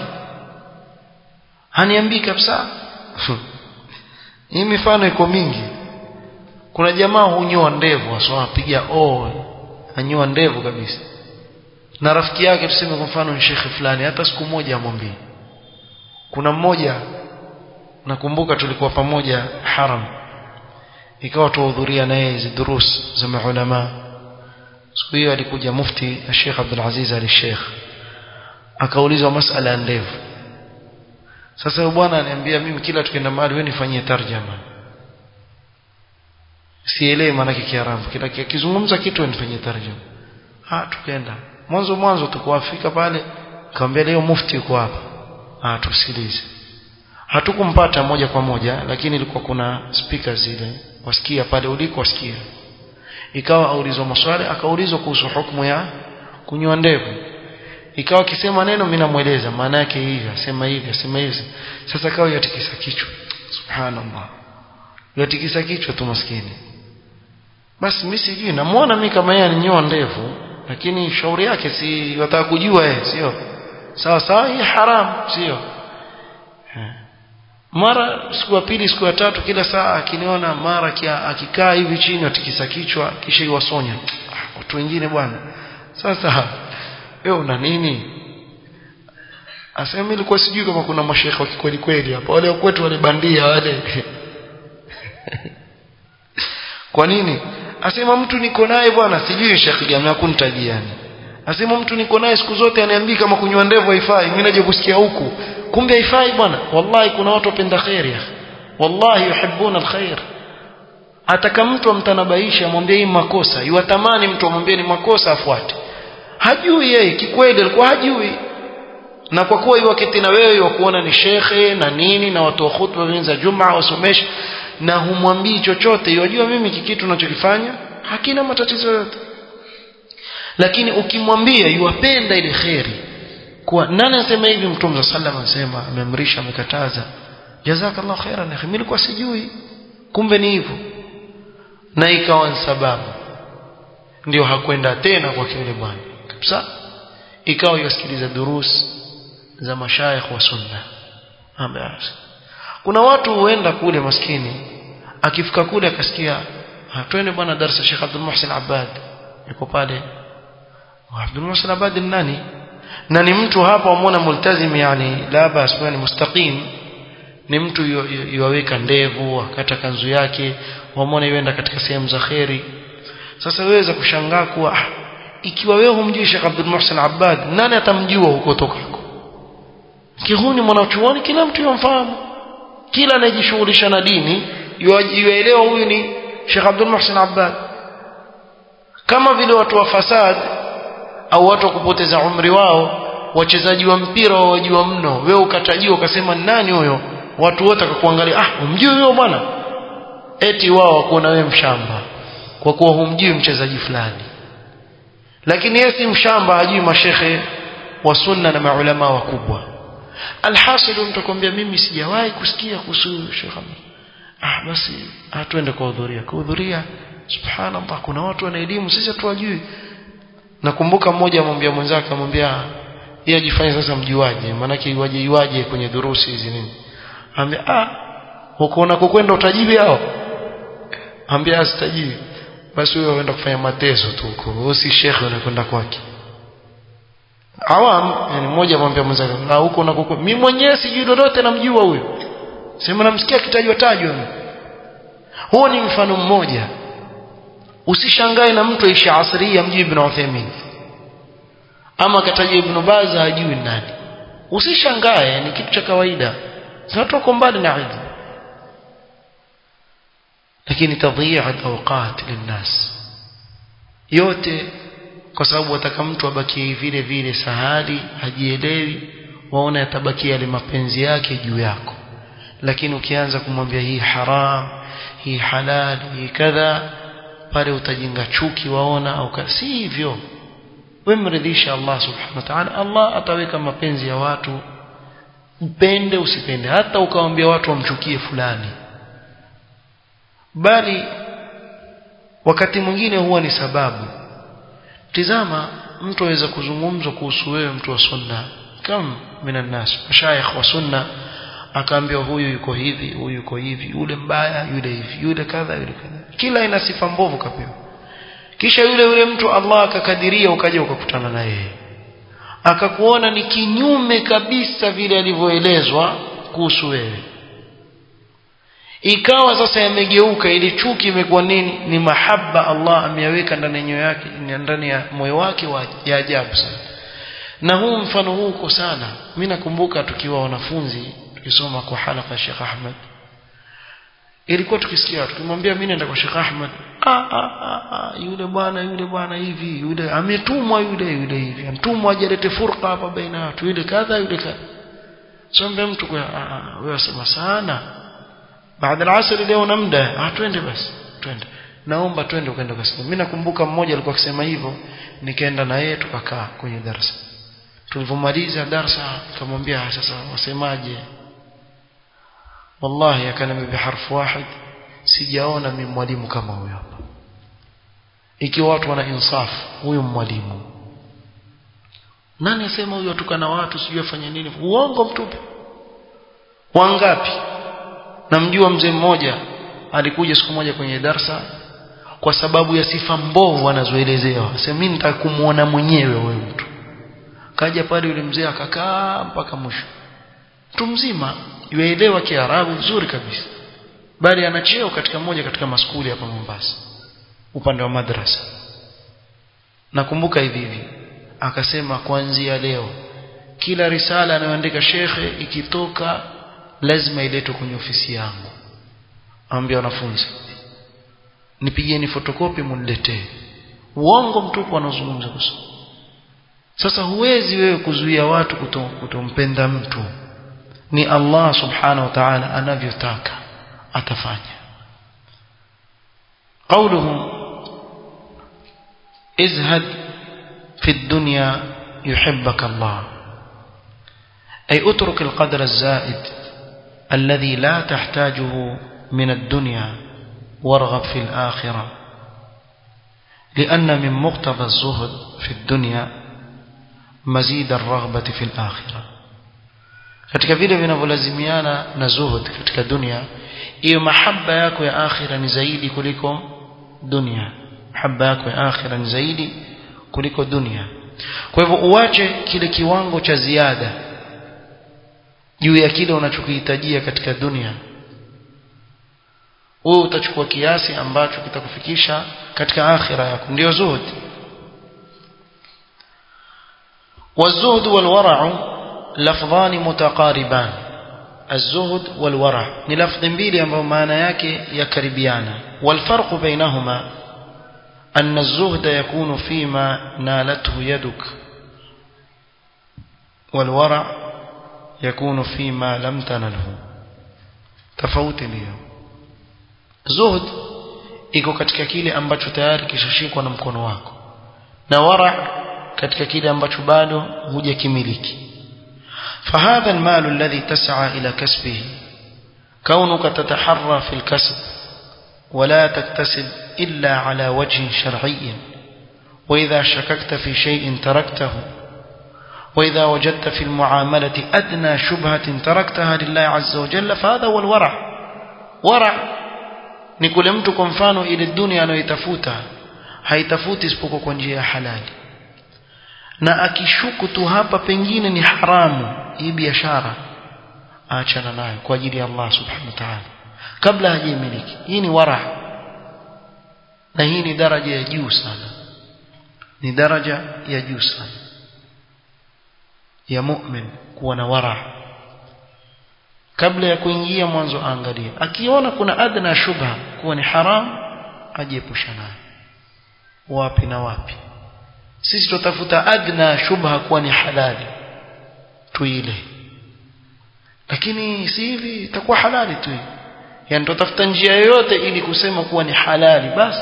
Haniambii kabisa. Hii mifano iko mingi. kuna jamaa hunyoa ndevu aswa apiga anyoa ndevu kabisa na rafiki yake tuseme kwa mfano ni shekhi fulani hata siku moja amwambie kuna mmoja nakumbuka tulikuwa pamoja Haram ikawa tuhudhuria naye hizo durus za maulama siku hiyo alikuja mufti Sheikh Abdul Aziz al-Sheikh akaulizwa masala ya ndevu sasa bwana ananiambia mimi kila tukienda mahali wewe nifanyie tarjama sielewi maana yake Kiarabu kila kizungumza kitu nifanyie tarjama tukaenda mwanzo tukuafika pale kaambia leo mufti yuko hapa tusikilize hatukumpata moja kwa moja lakini ilikuwa kuna speakers zile wasikia pale uliko wasikia ikawa aulizwa maswali akaulizwa kuhusu hukumu ya kunyoa ndevu ikawa akisema neno mimi namueleza maana yake hivi asema hivi sasa kawa yatikisa kichwa subhanallah yatikisa kichwa tu maskini basi mimi sijui namuona mimi kama yeye aninyoa ndevu lakini shauri yake si wataka kujua yeye sio sawa hii haram sio mara siku ya pili siku ya tatu kila saa akiniona mara akikaa hivi chini atikisa kichwa kisha iwasonya watu wengine bwana sasa wewe una nini asema ilikuwa sijui kama kuna mashaikh wa kweli kweli hapa wale kwetu wale bandia wale kwa nini asema mtu niko naye bwana sijui shekhi gani hakunitajia asema mtu niko naye siku zote ananiambia kama kunyoa ndevu haifai mimi naje kusikia huku kumbe haifai bwana wallahi kuna watu wapenda khair ya wallahi yuhibbuna alkhair ataka mtu amtanabaisha amwambie hii makosa yuatamani mtu amwambie ni makosa afuate hajui yeye kikweli alikuwa hajui na kwa kuwa wakati na wewe wakuona ni shekhe na nini na watu wa khutba za Jumaa wasomesha na humwambii chochote yajua mimi kikitu ninachokifanya hakina matatizo yote lakini ukimwambia yuwapenda ile khairi kwa nani anasema hivi Mtume sallallahu alayhi wasallam anasema ameamrisha amekataza jazakallahu khairan akhi mimi nilikuwa sijui kumbe ni hivyo na ikawa sababu ndio hakwenda tena kwa kile bwana kabisa ikawa yasikiliza durus za mashayikh wa sunna ambaye kuna watu huenda kule maskini akifika kule akasikia twende bwana darasa Sheikh Abdul Muhsin Abbad yuko pale Abdul Muhsin Abbad ni nani na ni mtu hapa umeona multazim yani la bas ni mustaqim ni mtu yuwaweka ndevu akata kanzu yake wamuone yuenda katika sehemu za khairi sasa weweza kushangaa kuwa ikiwa wewe humjui Sheikh Abdul Muhsin Abbad nani atamjua huko tokako kihuni mwanachuoni kila mtu yomfahamu kila anayejishughulisha na dini yuelewa huyu ni Sheikh Abdul Muhsin Abbad kama vile watu wa fasad au watu wa kupoteza umri wao wachezaji wa mpira wajua mno wewe ukatajiwa ukasema nani huyo watu wote wakakuangalia umjui huyo bwana eti wao wakuona wewe mshamba kwa kuwa humjui mchezaji fulani lakini yeye si mshamba hajui mashekhe wa sunna na maulama wakubwa alhasil mtakwambia mimi sijawahi kusikia kuhusu Sheikh basi tuende kuhudhuria subhanallah kuna watu wana elimu sisi tuwajui nakumbuka mmoja amwambia mwenzake amwambia yeye ajifanye sasa mjuaje maana yake iwaje kwenye durusi hizi nini ambia huko unakokwenda utajibi hao ambia asitajibi basi wewe unaenda kufanya mateso tu huko si shekhe unakwenda kwake awam yani mmoja amwambia mwenzake huko unakokwenda mimi mwenyewe sijui lolote namjua huyo sema namsikia kitajwa huo ni mfano mmoja usishangae na mtu aishi asri ya mji Ibn Uthaymeen ama kataja Ibn Baz hajui nani usishangae ni kitu cha kawaida watu wako mbali na ilmu lakini tadhi'a al-awqat linnas yote kwa sababu wataka mtu abaki vile vile sahali hajielewi waona yatabaki yale mapenzi yake juu yako lakini ukianza kumwambia hii haram hii halal hii kadha pale utajenga chuki waona au si hivyo wewe mridhisha Allah subhanahu wa ta'ala Allah ataweka mapenzi ya watu upende usipende hata ukawaambia watu wamchukie fulani bali wakati mwingine huwa ni sababu tizama mtu aweza kuzungumza kuhusu wewe mtu wa sunna kama minan nas mashayikh wa sunna akaambiwa huyu yuko hivi, huyu yuko hivi, yule mbaya, yule hivi, yule kadha, yule kadha, kila ina sifa mbovu kapewa. Kisha yule mtu Allah akakadiria ukaja ukakutana na yeye akakuona ni kinyume kabisa vile alivyoelezwa kuhusu wewe, ikawa sasa yamegeuka, ili chuki imekuwa nini? Ni mahaba Allah ameyaweka ndani ya nyoyo yake, ndani ya moyo wake ya ajabu sana. Na huu mfano huu uko sana. Mimi nakumbuka tukiwa wanafunzi tukisoma kwa halaka Sheikh Ahmed, ilikuwa tukisikia tukimwambia mimi naenda kwa Sheikh Ahmed, yule bwana hivi, yule ametumwa, yule hivi ametumwa ajalete furqa hapa baina watu, yule kadha, yule kadha. Sombe mtu kwa wewe sema sana, baada ya asr leo na muda, twende basi, twende, naomba twende ukaenda ukasema. Mimi nakumbuka mmoja alikuwa akisema hivyo, nikaenda na yeye tukakaa kwenye darasa. Tulipomaliza darasa nikamwambia sasa wasemaje? Wallahi akaniambia biharfu wahid, sijaona mimi mwalimu kama huyo hapa. Ikiwa watu wana insaf, huyo mwalimu nani asema huyo atukana watu sijui afanye nini? Uongo mtupu. Wangapi? Namjua mzee mmoja alikuja siku moja kwenye darasa kwa sababu ya sifa mbovu anazoelezewa. Sema mimi nitaka kumuona mwenyewe huyo mtu. Kaja pale yule mzee akakaa mpaka mwisho. Mtu mzima yuelewa Kiarabu vizuri kabisa, bali ana cheo katika moja katika maskuli hapa Mombasa upande wa madrasa. Nakumbuka hivi akasema kuanzia leo kila risala anayoandika shekhe ikitoka lazima iletwe kwenye ofisi yangu. Ambia wanafunzi nipigieni fotokopi muniletee. Uongo mtupu anazungumza kuhusu. Sasa huwezi wewe kuzuia watu kutompenda mtu. Ni Allah subhanahu wa ta'ala anavyotaka atafanya. قوله ازهد في الدنيا يحبك الله، أي اترك القدر الزائد الذي لا تحتاجه من الدنيا وارغب في الآخرة، لأن من مقتضى الزهد في الدنيا مزيد الرغبة في الآخرة. katika vile vinavyolazimiana na zuhud katika dunia, hiyo mahaba yako ya akhira ni zaidi kuliko dunia. Mahaba yako ya akhira ni zaidi kuliko dunia. Kwa hivyo uache kile kiwango cha ziada juu ya kile unachokihitajia katika dunia. Wewe utachukua kiasi ambacho kitakufikisha katika akhira yako, ndio zuhud. والزهد والورع لفظان متقاربان. الزهد والورع ni lafdhi mbili ambazo maana yake yakaribiana. والفرق بينهما أن الزهد يكون فيما نالته يدك، والورع يكون فيما لم تنله. tofauti ndio. Zuhud iko katika kile ambacho tayari kishashikwa na mkono wako, na wara katika kile ambacho bado hujakimiliki. فهذا المال الذي تسعى إلى كسبه كونك تتحرى في الكسب ولا تكتسب إلا على وجه شرعي، وإذا شككت في شيء تركته، وإذا وجدت في المعاملة أدنى شبهة تركتها لله عز وجل، فهذا هو الورع. ورع نقول mtu kwa mfano ile dunia anayoitafuta haitafuti isipokuwa kwa njia ya halali, na akishuku tu hapa pengine ni haramu hii biashara, aachana nayo kwa ajili ya Allah subhanahu wa ta'ala kabla hajimiliki. Hii ni wara, na hii ni daraja ya juu sana, ni daraja ya juu sana ya mu'min kuwa na wara. Kabla ya kuingia mwanzo angalia, akiona kuna adna shubha kuwa ni haram ajiepusha nayo. Wapi na wapi? Sisi tutafuta adna shubha kuwa ni halali tuile, lakini si hivi itakuwa halali tu. Yani tutafuta njia yoyote ili kusema kuwa ni halali basi.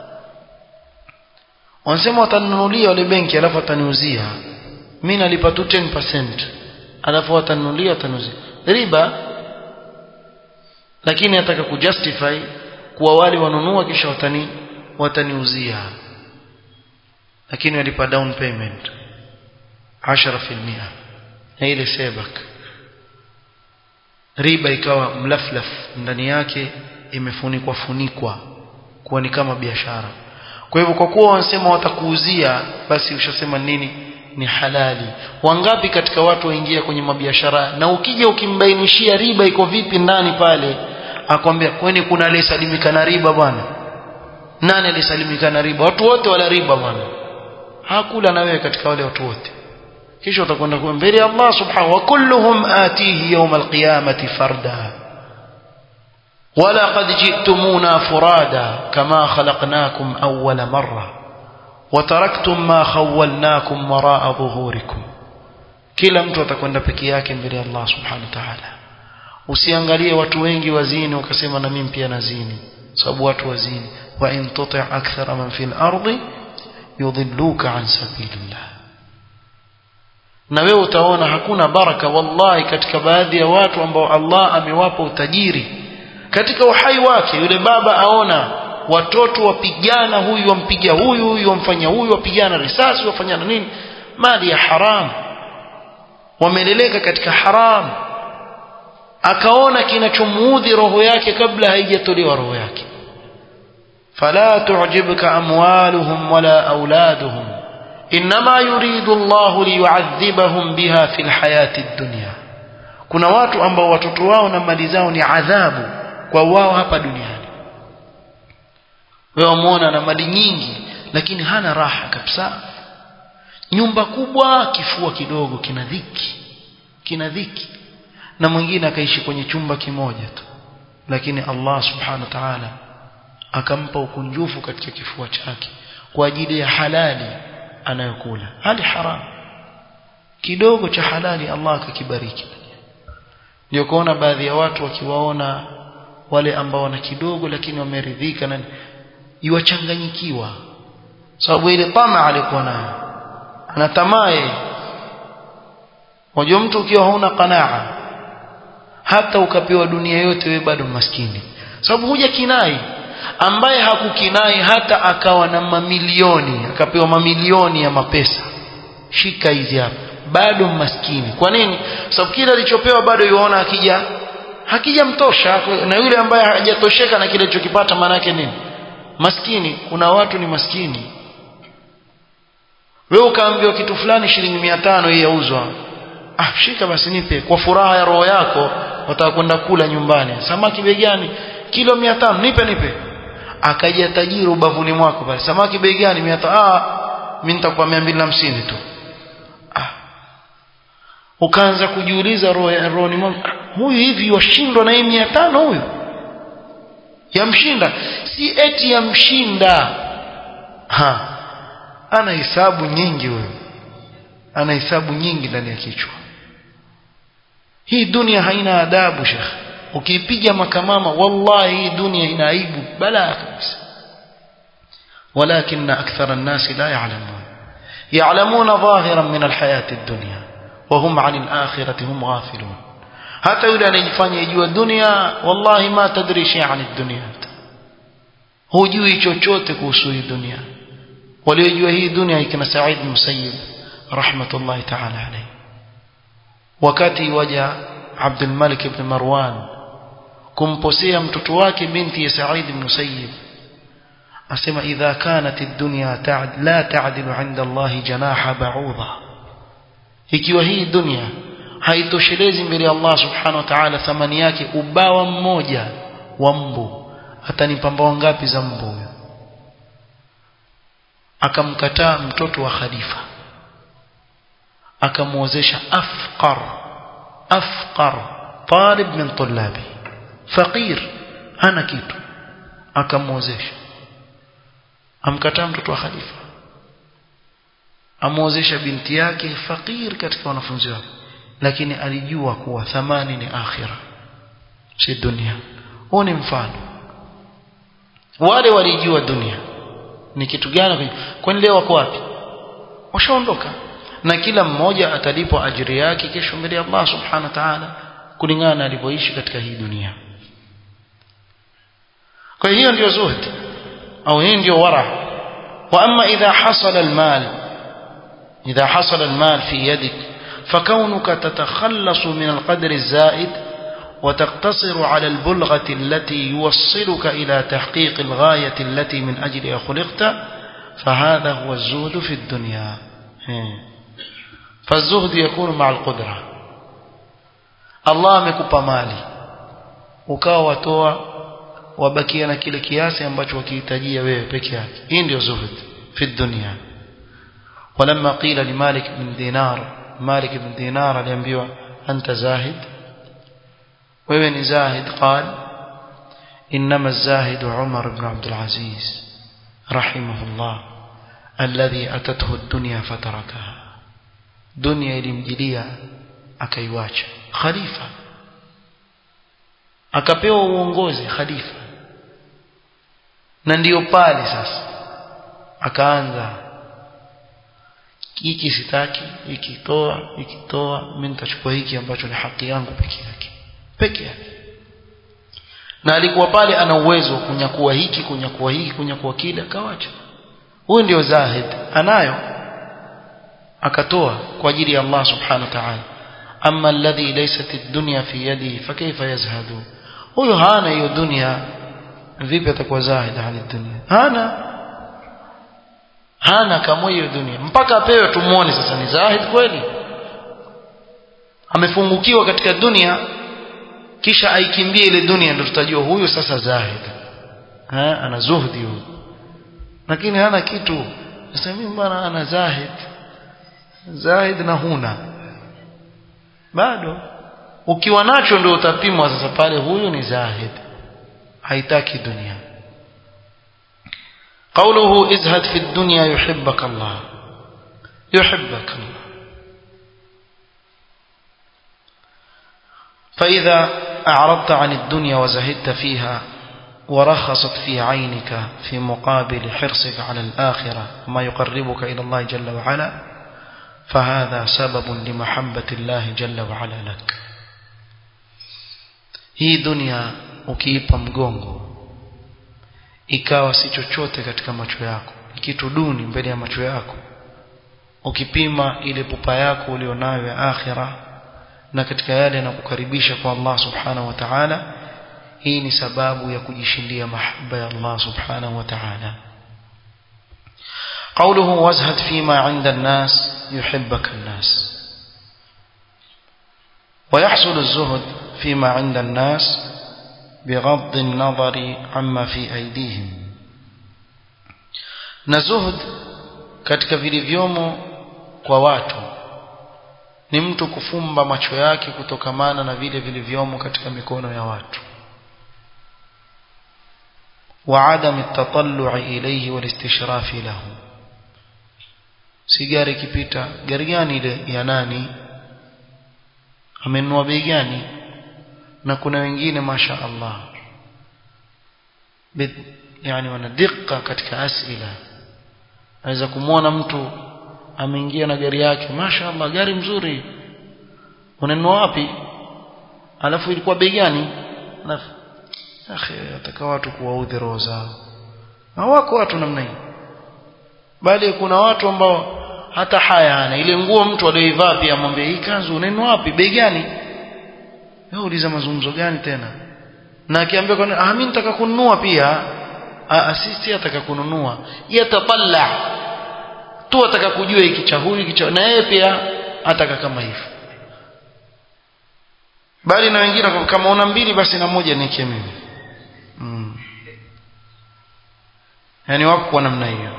Wanasema watanunulia wale benki alafu wataniuzia, mimi nalipa tu 10%, alafu watanunulia wataniuzia riba. Lakini nataka kujustify kuwa wale wanunua kisha wataniuzia, lakini walipa down payment 10% na ile sebak. riba ikawa mlaflaf ndani yake, imefunikwa kuwa ni kama biashara. Kwa hivyo kwa kuwa wanasema watakuuzia, basi ushasema nini ni halali. Wangapi katika watu waingia kwenye mabiashara, na ukija ukimbainishia riba iko vipi ndani pale, akwambia kwani kuna aliyesalimika na riba bwana? Nani aliyesalimika na riba? Watu wote wala riba bwana, hakula na wewe katika wale watu wote. kisha utakwenda kwa mbele ya Allah subhanahu wa kulluhum atihi yawm alqiyamati farda wala qad ji'tumuna furada kama khalaqnakum awwala marra wa taraktum ma khawwalnakum wara'a dhuhurikum. Kila mtu atakwenda peke yake mbele ya Allah subhanahu wa ta'ala. Usiangalie watu wengi wazini ukasema na mimi pia nazini, sababu watu wazini. Wa in tuti' akthara man fil ardi yudhilluka an sabilillah. Na wewe utaona hakuna baraka wallahi katika baadhi ya watu ambao Allah amewapa utajiri katika uhai wake. Yule baba aona watoto wapigana, huyu wampiga huyu, huyu wamfanya huyu, wapigana risasi, wafanyana nini, mali ya haram, wameleleka katika haram. Akaona kinachomuudhi roho yake kabla haijatolewa roho yake. Fala tu'jibka amwaluhum wala auladuhum inma yuridu Allah liyu'adhibahum biha fil hayati dunya. Kuna watu ambao watoto wao na mali zao ni adhabu kwa wao hapa duniani. Wewe umeona na mali nyingi lakini hana raha kabisa. Nyumba kubwa, kifua kidogo, kina dhiki. Na mwingine akaishi kwenye chumba kimoja tu, lakini Allah subhanahu wa ta'ala akampa ukunjufu katika kifua chake kwa ajili ya halali anayokula. Hali haram kidogo cha halali Allah akakibariki. Ndio kuona baadhi ya watu wakiwaona wale ambao wana kidogo lakini wameridhika na yuwachanganyikiwa, sababu ile tamaa alikuwa nayo, ana tamaa. Wajua mtu ukiwa hauna qanaa, hata ukapewa dunia yote wewe bado maskini, sababu huja kinai. Ambaye hakukinai hata akawa na mamilioni, akapewa mamilioni ya mapesa, shika hizi hapa, bado maskini. Kwa nini? Sababu kile alichopewa bado yuona hakija mtosha. Na yule ambaye hajatosheka na kile alichokipata maana yake nini? Maskini. Kuna watu ni maskini. Wewe ukaambiwa kitu fulani shilingi 500 hii yauzwa, shika basi nipe, kwa furaha ya roho yako utakwenda kula nyumbani. Samaki bei gani? Kilo 500, nipe. Akaja tajiri ubavuni mwako pale, samaki bei gani? 500. Mimi nitakupa 250 tu. Ukaanza kujiuliza rohoni mwako, huyu hivi washindwa na hii 500, huyu yamshinda? Si eti yamshinda, ana hisabu nyingi huyo, ana hisabu nyingi ndani ya kichwa. Hii dunia haina adabu shekhi. Ukipiga makamama wallahi hii dunia ina aibu balaa kabisa. Walakin akthara an-nas la ya'lamun, ya'lamuna dhahiran min al-hayati ad-dunya wa hum 'an al-akhirati hum ghafilun. Hata yule anayejifanya yajua dunia, wallahi ma tadri shay'an ad-dunya, hujui chochote kuhusu hii dunia. Waliojua hii dunia ikina Sa'id Musayyib rahmatullahi ta'ala alayhi, wakati waja Abdul Malik ibn Marwan kumposea mtoto wake binti ya Sa'id ibn Musayyib, asema idha kanat ad-dunya la ta'dilu 'inda Allah janaha ba'udha, ikiwa hii dunia haitoshelezi mbele ya Allah subhanahu wa ta'ala thamani yake ubawa mmoja wa mbu, atanipamba wangapi za mbu huyo? Akamkataa mtoto wa khalifa, akamuozesha afqar talib min tullabi, faqir, hana kitu, akamuozesha. Amkataa mtoto wa khalifa, amuozesha binti yake faqir katika wanafunzi wake, lakini alijua kuwa thamani ni akhira, si dunia. Huo ni mfano. Wale walijua dunia ni kitu gani, kwani leo wako wapi? Washaondoka. Na kila mmoja atalipwa ajiri yake kesho mbele ya Allah subhanahu wa ta'ala kulingana na alivyoishi katika hii dunia. Kwa hiyo ndio zuhd au hiyo ndio wara. Wa amma idha hasala almal fi yadik فكونك تتخلص من القدر الزائد وتقتصر على البلغة التي يوصلك إلى تحقيق الغاية التي من أجلها خلقت فهذا هو الزهد في الدنيا. فالزهد يكون مع القدرة. الله amekupa mali ukawa watoa wabakia na kile kiasi ambacho wakihitajia wewe peke yake. Hii ndio zuhud fi dunya. ولما قيل لمالك بن دينار مالك بن دينار aliambiwa anta zahid wewe ni zahid قال انما الزاهد عمر بن عبد العزيز رحمه الله الذي اتته الدنيا فتركها. dunia ilimjilia akaiwacha. Khalifa akapewa uongozi khalifa, na ndio pale sasa akaanza hiki sitaki, ikitoa mimi nitachukua hiki ambacho ni haki yangu peke yake. Na alikuwa pale ana uwezo kunyakua hiki, kunyakua kile, akawacha. Huyo ndio zahid, anayo akatoa kwa ajili ya Allah subhanahu wa ta'ala. Amma alladhi laysat ad-dunya fi yadihi fakayfa yazhadu, huyo hana hiyo dunia, vipi atakuwa zahid hali dunia? Hana kama hiyo dunia, mpaka apewe tumuone sasa ni zahid kweli. Amefungukiwa katika dunia kisha aikimbie ile dunia, ndio tutajua huyo sasa zahid. Ana zuhdi huyo, lakini hana kitu. Sasa mimi bwana ana zahid na huna bado. Ukiwa nacho ndio utapimwa sasa pale, huyo ni zahid, haitaki dunia. قوله ازهد في الدنيا يحبك الله فإذا أعرضت عن الدنيا وزهدت فيها ورخصت في عينك في مقابل حرصك على الآخرة ما يقربك إلى الله جل وعلا فهذا سبب لمحبة الله جل وعلا لك. hii dunia ukiipa mgongo ikawa si chochote katika macho yako, kitu duni mbele ya macho yako, ukipima ile pupa yako ulionayo ya akhira na katika yale yanakukaribisha kwa Allah subhanahu wa ta'ala, hii ni sababu ya kujishindia mahaba ya Allah subhanahu wa ta'ala. قوله وازهد فيما عند الناس يحبك الناس. ويحصل الزهد فيما عند الناس بغض النظر عما في أيديهم. نزهد katika vilivyomo kwa watu ni mtu kufumba macho yake kutokamana na vile vilivyomo katika mikono ya watu. وعدم التطلع إليه والاستشراف له. sigari kipita, gari gani ile ya nani, amenunua bei gani? Na kuna wengine masha Allah yani wana dikka katika asila. Aweza kumuona mtu ameingia na gari yake, masha Allah gari mzuri, unanunua wapi? Alafu ilikuwa bei gani? Alafu akhi ataka watu kuwaudhi roho zao. Na wako watu namna hii, bali kuna watu ambao hata haya hana. Ile nguo mtu aliyoivaa pia amwambia hii kanzu unanunua wapi, bei gani? Wewe uliza mazungumzo gani tena? Na akiambia kwa mimi nataka kununua pia, sisi ataka kununua, yatatalla tu, ataka kujua hiki cha huyu hiki cha, na yeye pia ataka kama hivyo. Bali na wengine kama una mbili basi na moja nikie mimi. Yani wako kwa namna hiyo.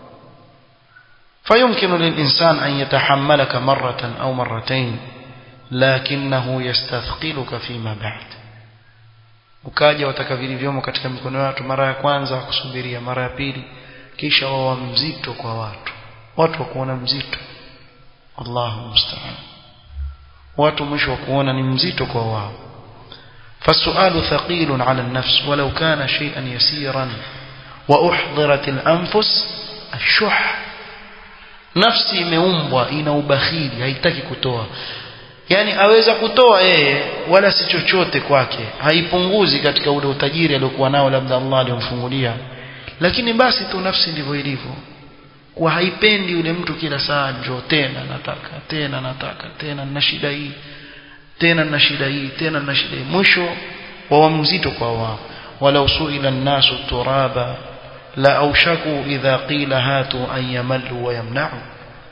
فيمكن للإنسان أن يتحملك مرة أو مرتين لكنه يستثقلك فيما بعد. ukaja wataka vilivyomo katika mikono ya watu, mara ya kwanza kusubiria, mara ya pili, kisha wawa mzito kwa watu wakuona mzito. Allahu musta'an. watu mwisho kuona ni mzito kwa wao. فالسؤال ثقيل على النفس ولو كان شيئا يسيرا وأحضرت الأنفس الشح. nafsi imeumbwa ina ubakhili, haitaki kutoa. Yani aweza kutoa yeye wala si chochote kwake, haipunguzi katika ule utajiri aliokuwa nao labda Allah aliyomfungulia, lakini basi tu nafsi ndivyo ilivyo, kwa haipendi yule mtu kila saa njoo tena nataka na shida hii tena na shida hii, tena na shida hii, mwisho wa mzito kwa wao. Walau suila an-nasu turaba la aushaku idha qila hatu an yamallu wa yamna'u.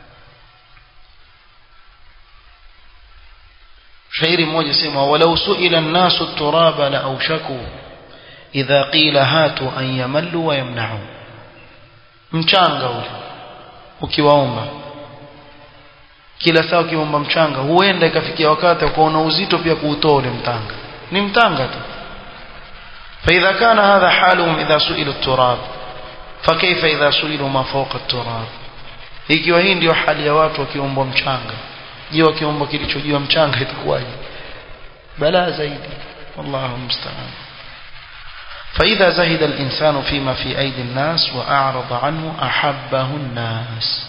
shairi mmoja sema walau suila an-nasu turaba la aushaku idha qila hatu an yamallu wa yamna'u. Mchanga ule ukiwaomba kila saa, ukiomba mchanga, huenda ikafikia wakati ukaona uzito pia kuutoa ule mtanga, ni mtanga tu. فإذا كان هذا حالهم إذا سئلوا التراب فكيف إذا سئلوا ما فوق التراب. ikiwa hii ndio hali ya watu wakiomba mchanga, je wakiomba kilicho juu ya mchanga itakuwaje? Balaa zaidi, wallahu musta'an. فإذا زهد الإنسان فيما في أيدي الناس وأعرض عنه أحبه الناس.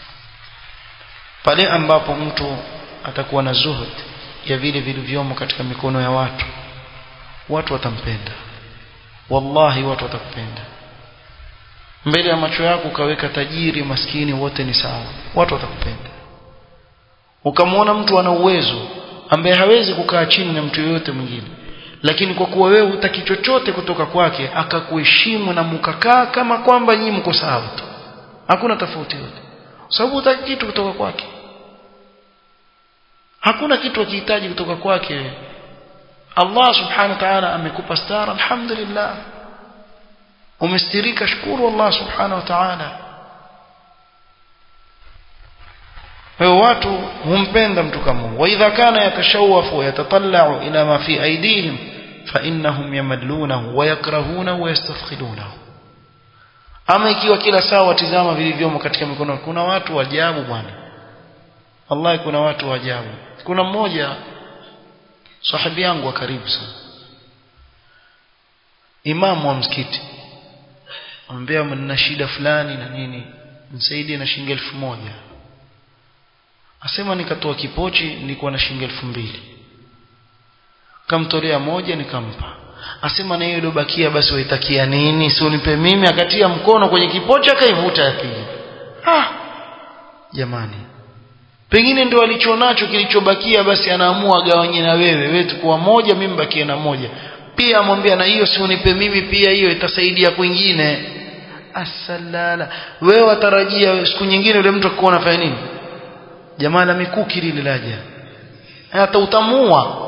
pale ambapo mtu atakuwa na zuhud ya vile vilivyomo katika mikono ya watu, watu watampenda, wallahi watu watakupenda. Mbele ya macho yako ukaweka tajiri maskini wote ni sawa, watu watakupenda. Ukamwona mtu ana uwezo ambaye hawezi kukaa chini na mtu yoyote mwingine, lakini kwa kuwa wewe hutaki chochote kutoka kwake, akakuheshimu na mkakaa kama kwamba nyinyi mko sawa tu, hakuna tofauti yote, sababu hutaki kitu kutoka kwake. Hakuna kitu ukihitaji kutoka kwake. Allah subhanahu wa ta'ala amekupa stara, alhamdulillah, umestirika, shukuru Allah subhanahu wa ta'ala. watu humpenda mtu kama huyo. Wa idha kana yatashawafu yatatalla'u ila ma fi aydihim fa innahum yamallunahu wa yakrahunahu wa yastafkhilunahu. Ama ikiwa kila saa watizama vilivyomo katika mikono, kuna watu wa ajabu bwana, wallahi kuna watu wa ajabu. Kuna mmoja sahibi yangu wa karibu sana, imamu wa msikiti, anambia mna shida fulani na nini, nisaidie na shilingi 1000. Asema nikatoa kipochi, nilikuwa na shilingi 2000, kamtolea moja nikampa. Asema na hiyo iliyobakia basi waitakia nini, si unipe mimi? Akatia mkono kwenye kipochi akaivuta ya pili. Jamani, pengine ndio alichonacho kilichobakia, basi anaamua agawanye na wewe tukua moja, mimi bakie na moja. Pia amwambia na hiyo si unipe mimi pia, hiyo itasaidia kwingine. Asalala, wewe watarajia siku nyingine yule mtu akuona fanya nini? Jamaa la mikuki lile laja, hata utamua,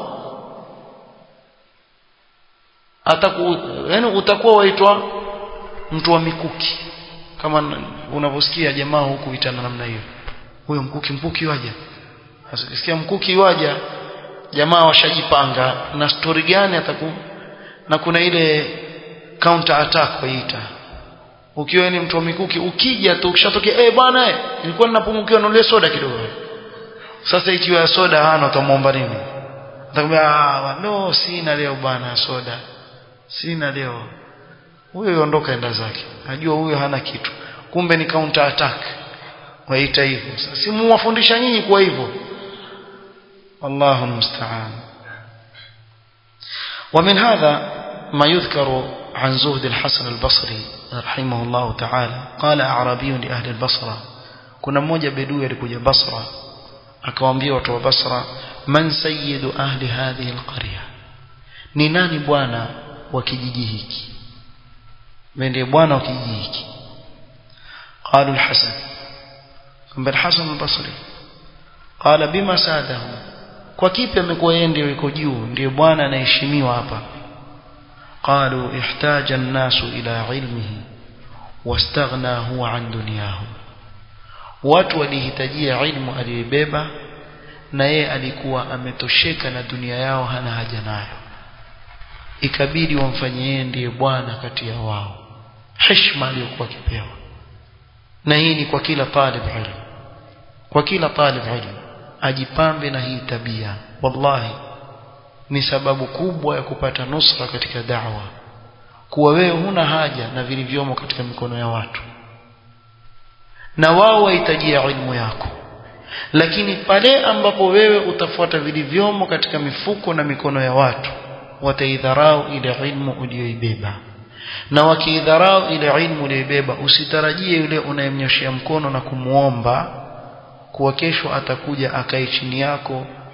yaani utakuwa waitwa mtu wa mikuki, kama unavyosikia jamaa huku vitana namna hiyo, huyo mkuki waja. Sasa ukisikia mkuki waja, jamaa washajipanga na story gani na kuna ile counter attack waita. Ukiwa ni mtu wa mikuki, ukija tu ukishatokea bwana nilikuwa ninapungukiwa na ile soda kidogo, sasa ikiwa ya soda hana utamwomba nini? Atakwambia no, sina leo bwana soda, sina leo. Huyo yondoka enda zake, najua huyo hana kitu, kumbe ni counter attack waita hivyo. Sasa simuwafundisha nyinyi kwa hivyo, Allahu musta'an. ومن هذا ما يذكر عن زهد الحسن البصري رحمه الله تعالى. قال أعرابي لأهل البصرة, kuna mmoja bedui alikuja Basra, akawaambia watu wa Basra, man sayyidu ahli hadhihi alqarya, ni nani bwana wa kijiji hiki? Ndiye bwana wa kijiji hiki. قالوا الحسن, kumbe الحسن البصري. قال bima sadahu, kwa kipi amekuwa yeye ndio yuko juu, ndiye bwana anaheshimiwa hapa? قالوا احتاج الناس إلى علمه واستغنى هو عن دنياه, watu walihitajia ilmu aliyobeba na yeye alikuwa ametosheka na dunia yao, hana haja nayo, ikabidi wamfanyie yeye ndiye bwana kati ya wao, heshima aliyokuwa kipewa. Na hii ni kwa kila talib ilmu, kwa kila talib ilmu ajipambe na hii tabia. Wallahi ni sababu kubwa ya kupata nusra katika da'wa, kuwa wewe huna haja na vilivyomo katika mikono ya watu, na wao wahitajia ilmu yako. Lakini pale ambapo wewe utafuata vilivyomo katika mifuko na mikono ya watu, wataidharau ile ilmu uliyoibeba. Na wakiidharau ile ilmu uliyoibeba, usitarajie yule unayemnyoshia mkono na kumuomba kuwa kesho atakuja akae chini yako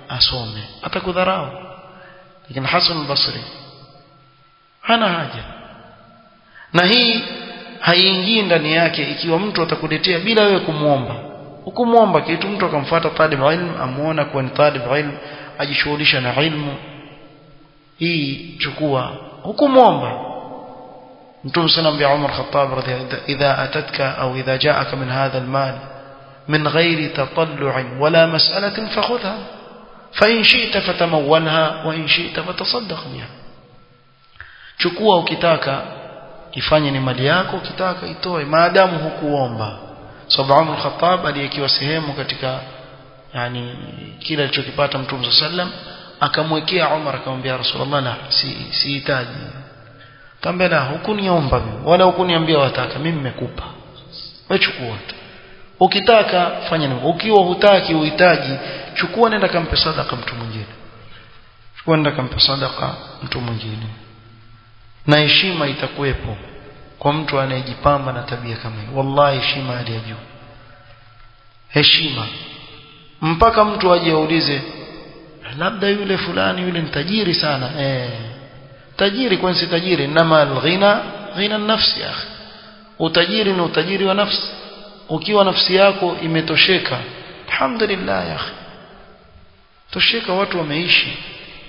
asome atakudharau lakini Hasan al-Basri hana haja na hii haiingii ndani yake ikiwa mtu atakuletea bila wewe kumuomba ukumuomba kitu mtu akamfuata talib ilm amuona kuwa ni talib ilm ajishughulisha na ilmu hii chukua ukumuomba Mtume sallam bi Umar Khattab radhiyallahu idha atatka au idha jaaka min hadha al-mal min ghairi tatallu'in wala mas'alatin fakhudha fa in shi'ta fatamawwalha wa in shi'ta fatasaddaq biha chukua ukitaka ifanye ni mali yako ukitaka itoe maadamu hukuomba sababu Umar Khattab aliyekiwa sehemu katika yani kile alichokipata Mtume sallam akamwekea Umar akamwambia Rasulullah la sihitaji Kambia la hukuniomba mimi wala hukuniambia wataka mimi nimekupa wewe chukua ukitaka fanya nini ukiwa hutaki uhitaji chukua nenda kampe sadaka mtu mwingine chukua nenda kampe sadaka mtu mwingine na heshima itakuwepo kwa mtu anayejipamba na tabia kama hiyo wallahi heshima hali ya juu heshima mpaka mtu aje aulize labda yule fulani yule ni tajiri sana tajiri kwa si tajiri inma alghina ghina an-nafs ya akhi utajiri ni utajiri wa nafsi ukiwa nafsi yako imetosheka alhamdulillah ya akhi tosheka watu wameishi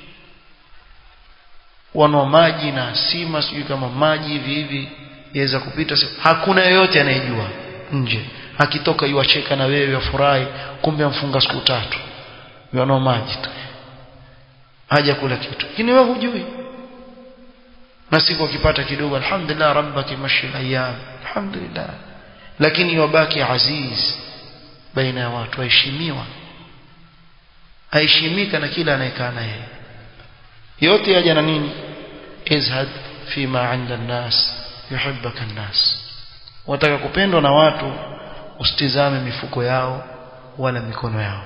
wanwa maji na sima sijui kama maji hivi hivi yaweza kupita hakuna yeyote anayejua nje akitoka yuacheka na wewe afurahi kumbe amfunga siku 3 wanwa maji tu haja kula kitu lakini wewe hujui na siku ukipata kidogo alhamdulillah rabbaki mashi alayam alhamdulillah lakini yabaki aziz baina ya watu heshimiwa aheshimika na kila anayekaa naye yote yaja na nini izhad fima 'inda an-nas yuhibbuka an-nas wataka kupendwa na watu usitizame mifuko yao wala mikono yao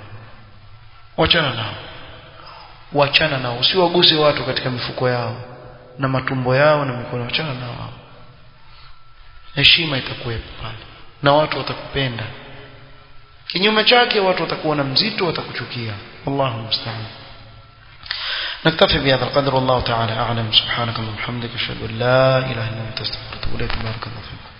wachana nao usiwaguse watu katika mifuko yao na matumbo yao na mikono wachana nao heshima itakuwepo pale na watu watakupenda kinyume chake watu watakuona mzito watakuchukia Allahu musta'an نكتفي بهذا القدر والله تعالى أعلم سبحانك اللهم وبحمدك أشهد أن لا إله إلا أنت أستغفرك وأتوب إليك بارك الله فيك